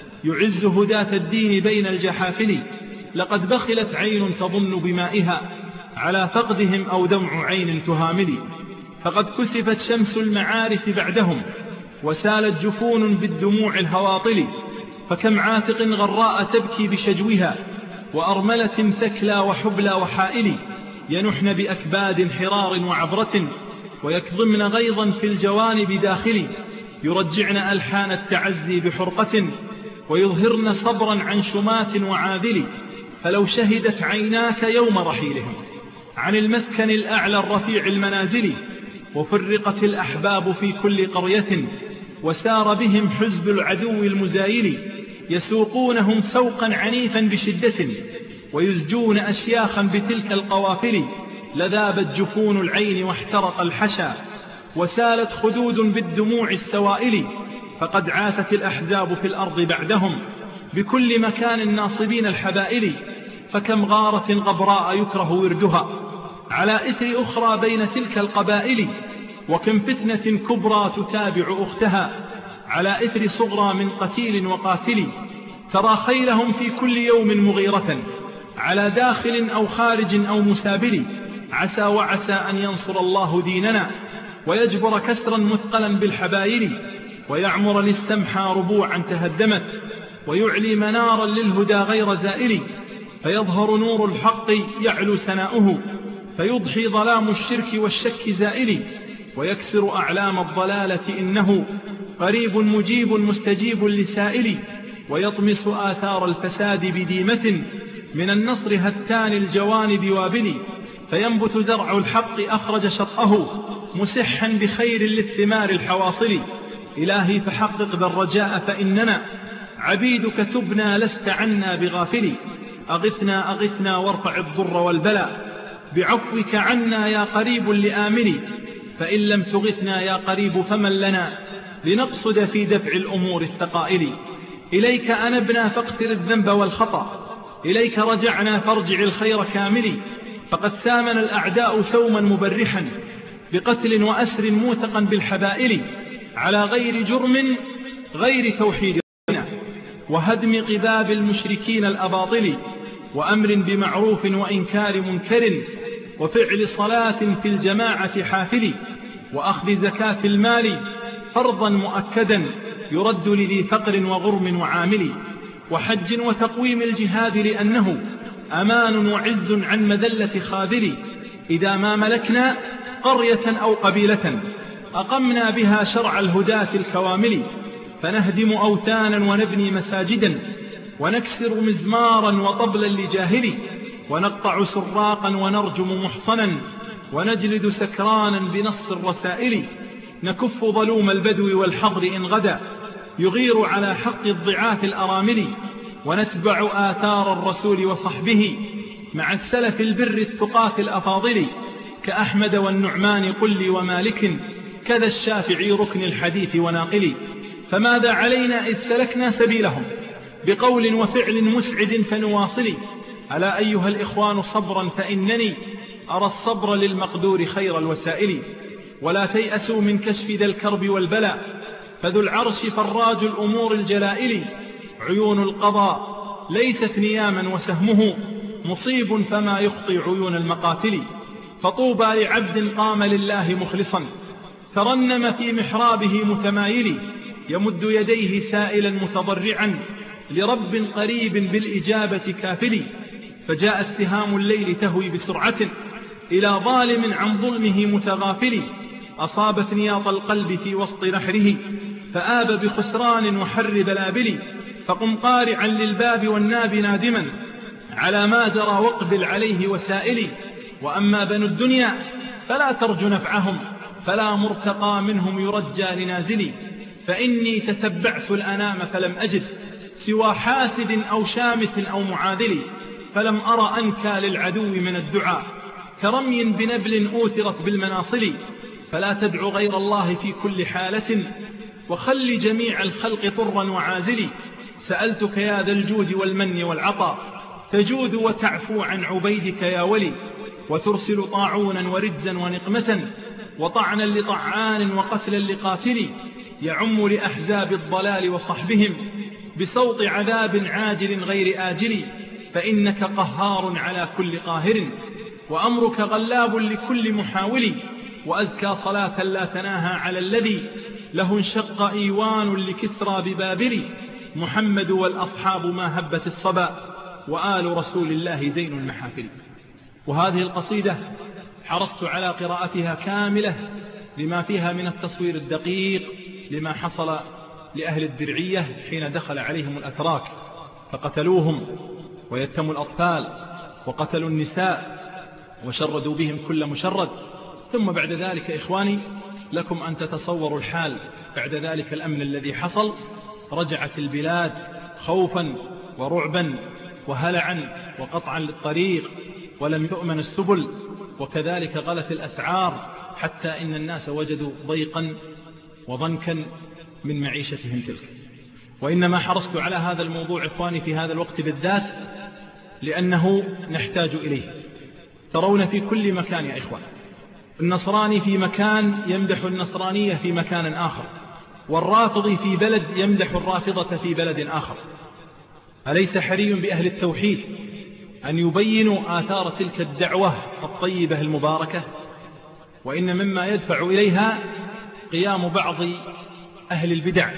يعز هداة الدين بين الجحافل، لقد بخلت عين تظن بمائها على فقدهم أو دمع عين تهامل، فقد كسفت شمس المعارف بعدهم وسالت جفون بالدموع الهواطل، فكم عاتق غراء تبكي بشجوها وأرملة ثكلى وحبلى وحائل، ينحن بأكباد حرار وعبرة ويكظمن غيظا في الجوانب داخل، يرجعن ألحان التعزي بحرقة ويظهرن صبرا عن شمات وعاذل، فلو شهدت عيناك يوم رحيلهم عن المسكن الأعلى الرفيع المنازل، وفرقت الأحباب في كل قرية وسار بهم حزب العدو المزايل، يسوقونهم سوقا عنيفا بشدة ويزجون أشياخا بتلك القوافل، لذابت جفون العين واحترق الحشا وسالت خدود بالدموع السوائل، فقد عاثت الأحزاب في الأرض بعدهم بكل مكان ناصبين الحبائل، فكم غارة غبراء يكره وردها على إثر أخرى بين تلك القبائل، وكم فتنة كبرى تتابع أختها على إثر صغرى من قتيل وقاتل، ترى خيلهم في كل يوم مغيرة على داخل أو خارج أو مسابل، عسى وعسى أن ينصر الله ديننا ويجبر كسرا مثقلا بالحبايل، ويعمر للسمحى ربوعا تهدمت ويعلي منارا للهدى غير زائل، فيظهر نور الحق يعلو سناؤه فيضحي ظلام الشرك والشك زائل، ويكسر أعلام الضلالة إنه قريب مجيب مستجيب لسائل، ويطمس آثار الفساد بديمة من النصر هتان الجوانب وابل، فينبت زرع الحق أخرج شطأه مسحا بخير للثمار الحواصل، إلهي فحقق ذا الرجاء فإننا عبيدك تبنى لست عنا بغافل، أغثنا أغثنا وارفع الضر والبلاء بعفوك عنا يا قريب لآمن، فإن لم تغثنا يا قريب فمن لنا لنقصد في دفع الأمور الثقائل، إليك أنبنا فاغفر الذنب والخطأ، إليك رجعنا فارجع الخير كامل، فقد سامن الأعداء سوما مبرحا بقتل وأسر موثقا بالحبائل، على غير جرم غير توحيد وهدم قباب المشركين الأباطل، وأمر بمعروف وإنكار منكر، وفعل صلاة في الجماعة حافل، وأخذ زكاة المال فرضا مؤكدا يرد لذي فقر وغرم وعامل، وحج وتقويم الجهاد لأنه أمان وعز عن مذلة خاذل، إذا ما ملكنا قرية أو قبيلة أقمنا بها شرع الهداة الكوامل، فنهدم أوثانا ونبني مساجدا ونكسر مزمارا وطبلا لجاهل، ونقطع سراقا ونرجم محصنا ونجلد سكرانا بنص الرسائل، نكف ظلوم البدو والحضر إن غدا يغير على حق الضعاف الأرامل، ونتبع آثار الرسول وصحبه مع السلف البر التقاة الأفاضل، كأحمد والنعمان قل ومالك كذا الشافعي ركن الحديث وناقل، فماذا علينا إذ سلكنا سبيلهم بقول وفعل مسعد فنواصل، ألا أيها الإخوان صبرا فإنني أرى الصبر للمقدور خير الوسائل، ولا تيأسوا من كشف ذا الكرب والبلاء، فذو العرش فراج الأمور الجلائل، عيون القضاء ليست نياما وسهمه مصيب فما يخطي عيون المقاتل، فطوبى لعبد قام لله مخلصا ترنم في محرابه متمايل، يمد يديه سائلا متضرعا لرب قريب بالإجابة كافل، فجاء اتهام الليل تهوي بسرعة إلى ظالم عن ظلمه متغافل، أصابت نياط القلب في وسط نحره فآب بخسران وحر بلابل، فقم قارعا للباب والناب نادما على ما جرى واقبل عليه وسائل، وأما بنو الدنيا فلا ترج نفعهم فلا مرتقى منهم يرجى لنازل، فإني تتبعت الأنام فلم أجد سوى حاسد أو شامت أو معادل، فلم أرى أنكى للعدو من الدعاء كرمي بنبل أوترت بالمناصل، فلا تدع غير الله في كل حالة وخل جميع الخلق طرا وعازل، سألتك يا ذا الجود والمن والعطاء تجود وتعفو عن عبيدك يا ولي، وترسل طاعونا ورجزا ونقمة وطعنا لطعان وقتلا لقاتل، يعم لأحزاب الضلال وصحبهم بصوت عذاب عاجل غير آجل، فإنك قهار على كل قاهر وأمرك غلاب لكل محاول، وأزكى صلاة لا تناهى على الذي له انشق إيوان لكسرى ببابل، محمد والأصحاب ما هبت الصبا وآل رسول الله زين المحافل. وهذه القصيدة حرصت على قراءتها كاملة لما فيها من التصوير الدقيق لما حصل لأهل الدرعية حين دخل عليهم الأتراك فقتلوهم ويتموا الأطفال وقتلوا النساء وشردوا بهم كل مشرد. ثم بعد ذلك إخواني لكم أن تتصوروا الحال بعد ذلك الأمن الذي حصل، رجعت البلاد خوفا ورعبا وهلعا وقطعا للطريق ولم تؤمن السبل، وكذلك غلت الأسعار حتى إن الناس وجدوا ضيقا وضنكا من معيشتهم تلك. وإنما حرصت على هذا الموضوع إخواني في هذا الوقت بالذات لأنه نحتاج إليه. ترون في كل مكان يا إخوان النصراني في مكان يمدح النصرانية في مكان آخر، والرافضي في بلد يمدح الرافضة في بلد آخر. أليس حري بأهل التوحيد أن يبينوا آثار تلك الدعوة الطيبة المباركة؟ وإن مما يدفع إليها قيام بعض أهل البدع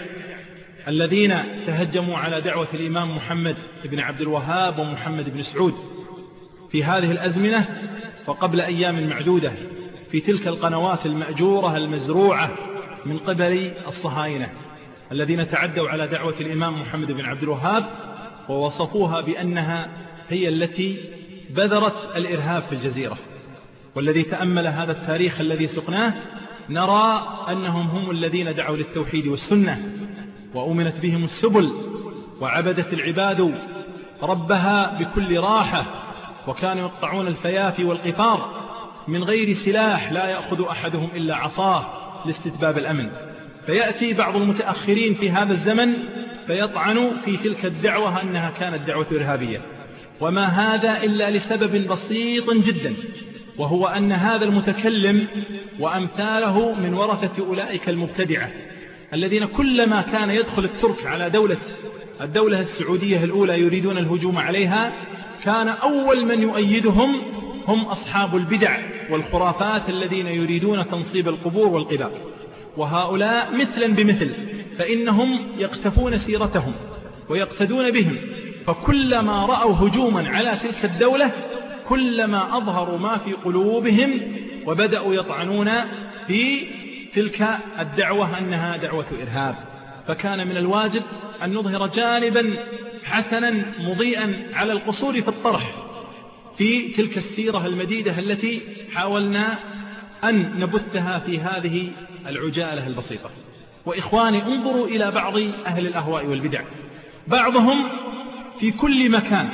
الذين تهجموا على دعوة الإمام محمد بن عبد الوهاب ومحمد بن سعود في هذه الأزمنة وقبل أيام معدودة في تلك القنوات المأجورة المزروعة من قبل الصهاينة الذين تعدوا على دعوة الإمام محمد بن عبد الوهاب ووصفوها بأنها هي التي بذرت الإرهاب في الجزيرة. والذي تأمل هذا التاريخ الذي سقناه نرى أنهم هم الذين دعوا للتوحيد والسنة وأمنت بهم السبل وعبدت العباد ربها بكل راحة، وكانوا يقطعون الفيافي والقفار من غير سلاح لا يأخذ أحدهم إلا عصاه لاستتباب الأمن. فيأتي بعض المتأخرين في هذا الزمن فيطعن في تلك الدعوة أنها كانت دعوة إرهابية، وما هذا إلا لسبب بسيط جدا، وهو أن هذا المتكلم وأمثاله من ورثة أولئك المبتدعة الذين كلما كان يدخل الترك على الدولة السعودية الأولى يريدون الهجوم عليها كان أول من يؤيدهم هم أصحاب البدع والخرافات الذين يريدون تنصيب القبور والقباب. وهؤلاء مثلا بمثل فإنهم يقتفون سيرتهم ويقتدون بهم، فكلما رأوا هجوما على تلك الدولة كلما أظهروا ما في قلوبهم وبدأوا يطعنون في تلك الدعوة أنها دعوة إرهاب. فكان من الواجب أن نظهر جانبا حسنا مضيئا على القصور في الطرح في تلك السيرة المديدة التي حاولنا أن نبثها في هذه العجالة البسيطة. وإخواني انظروا إلى بعض أهل الأهواء والبدع، بعضهم في كل مكان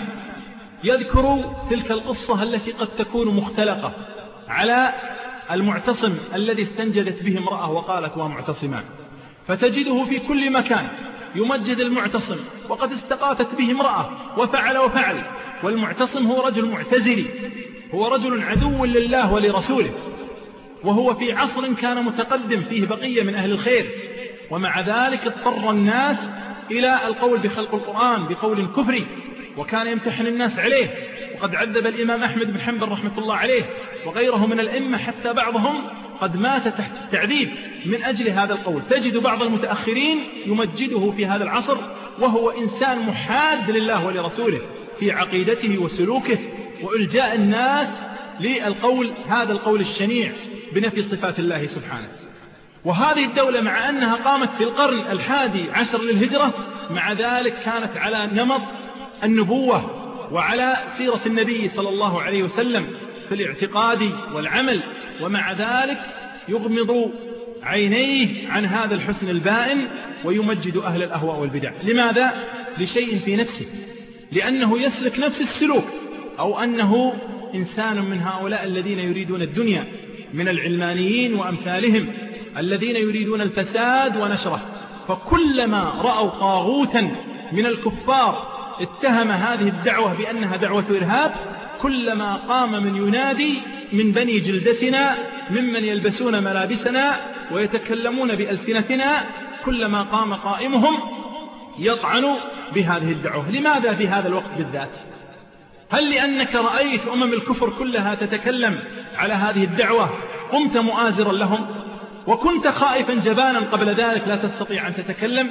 يذكر تلك القصة التي قد تكون مختلقة على المعتصم الذي استنجدت به امرأة وقالت ومعتصمان، فتجده في كل مكان يمجد المعتصم وقد استقاتت به امرأة وفعل، والمعتصم هو رجل معتزلي، هو رجل عدو لله ولرسوله، وهو في عصر كان متقدم فيه بقية من أهل الخير، ومع ذلك اضطر الناس إلى القول بخلق القرآن بقول كفري، وكان يمتحن الناس عليه. وقد عذب الإمام أحمد بن حنبل رحمة الله عليه وغيره من الأئمة، حتى بعضهم قد مات تحت التعذيب من أجل هذا القول. تجد بعض المتأخرين يمجده في هذا العصر، وهو إنسان محاد لله ولرسوله في عقيدته وسلوكه، وإلجاء الناس للقول هذا القول الشنيع بنفي صفات الله سبحانه. وهذه الدولة مع أنها قامت في القرن 11 للهجرة، مع ذلك كانت على نمط النبوة وعلى سيرة النبي صلى الله عليه وسلم في الاعتقاد والعمل، ومع ذلك يغمض عينيه عن هذا الحسن البائن ويمجد أهل الأهواء والبدع. لماذا؟ لشيء في نفسه، لأنه يسلك نفس السلوك، أو أنه إنسان من هؤلاء الذين يريدون الدنيا، من العلمانيين وأمثالهم الذين يريدون الفساد ونشره. فكلما رأوا طاغوتا من الكفار اتهم هذه الدعوة بأنها دعوة إرهاب، كلما قام من ينادي من بني جلدتنا ممن يلبسون ملابسنا ويتكلمون بألسنتنا، كلما قام قائمهم يطعن بهذه الدعوة. لماذا في هذا الوقت بالذات؟ هل لأنك رأيت الكفر كلها تتكلم على هذه الدعوة قمت مؤازرا لهم، وكنت خائفا جبانا قبل ذلك لا تستطيع أن تتكلم؟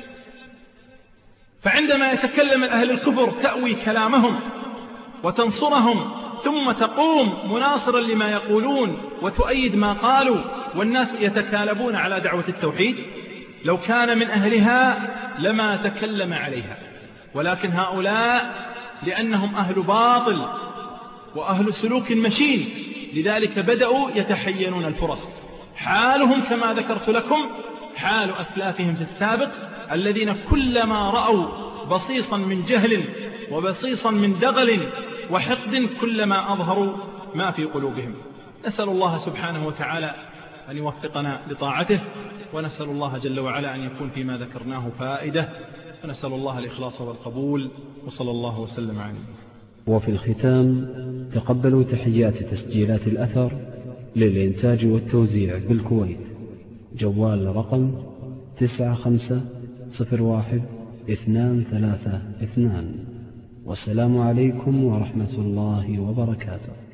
فعندما يتكلم أهل الكفر تأوي كلامهم وتنصرهم، ثم تقوم مناصرا لما يقولون وتؤيد ما قالوا، والناس يتكالبون على دعوة التوحيد. لو كان من أهلها لما تكلم عليها، ولكن هؤلاء لأنهم أهل باطل وأهل سلوك مشين، لذلك بدأوا يتحينون الفرص. حالهم كما ذكرت لكم حال أسلافهم في السابق، الذين كلما رأوا بصيصا من جهل وبصيصا من دغل وحقد كلما أظهروا ما في قلوبهم. نسأل الله سبحانه وتعالى أن يوفقنا لطاعته، ونسأل الله جل وعلا أن يكون فيما ذكرناه فائدة، ونسأل الله الإخلاص والقبول، وصلى الله وسلم عليه. وفي الختام تقبلوا تحيات تسجيلات الأثر للإنتاج والتوزيع بالكويت. جوال رقم 9501-232. والسلام عليكم ورحمة الله وبركاته.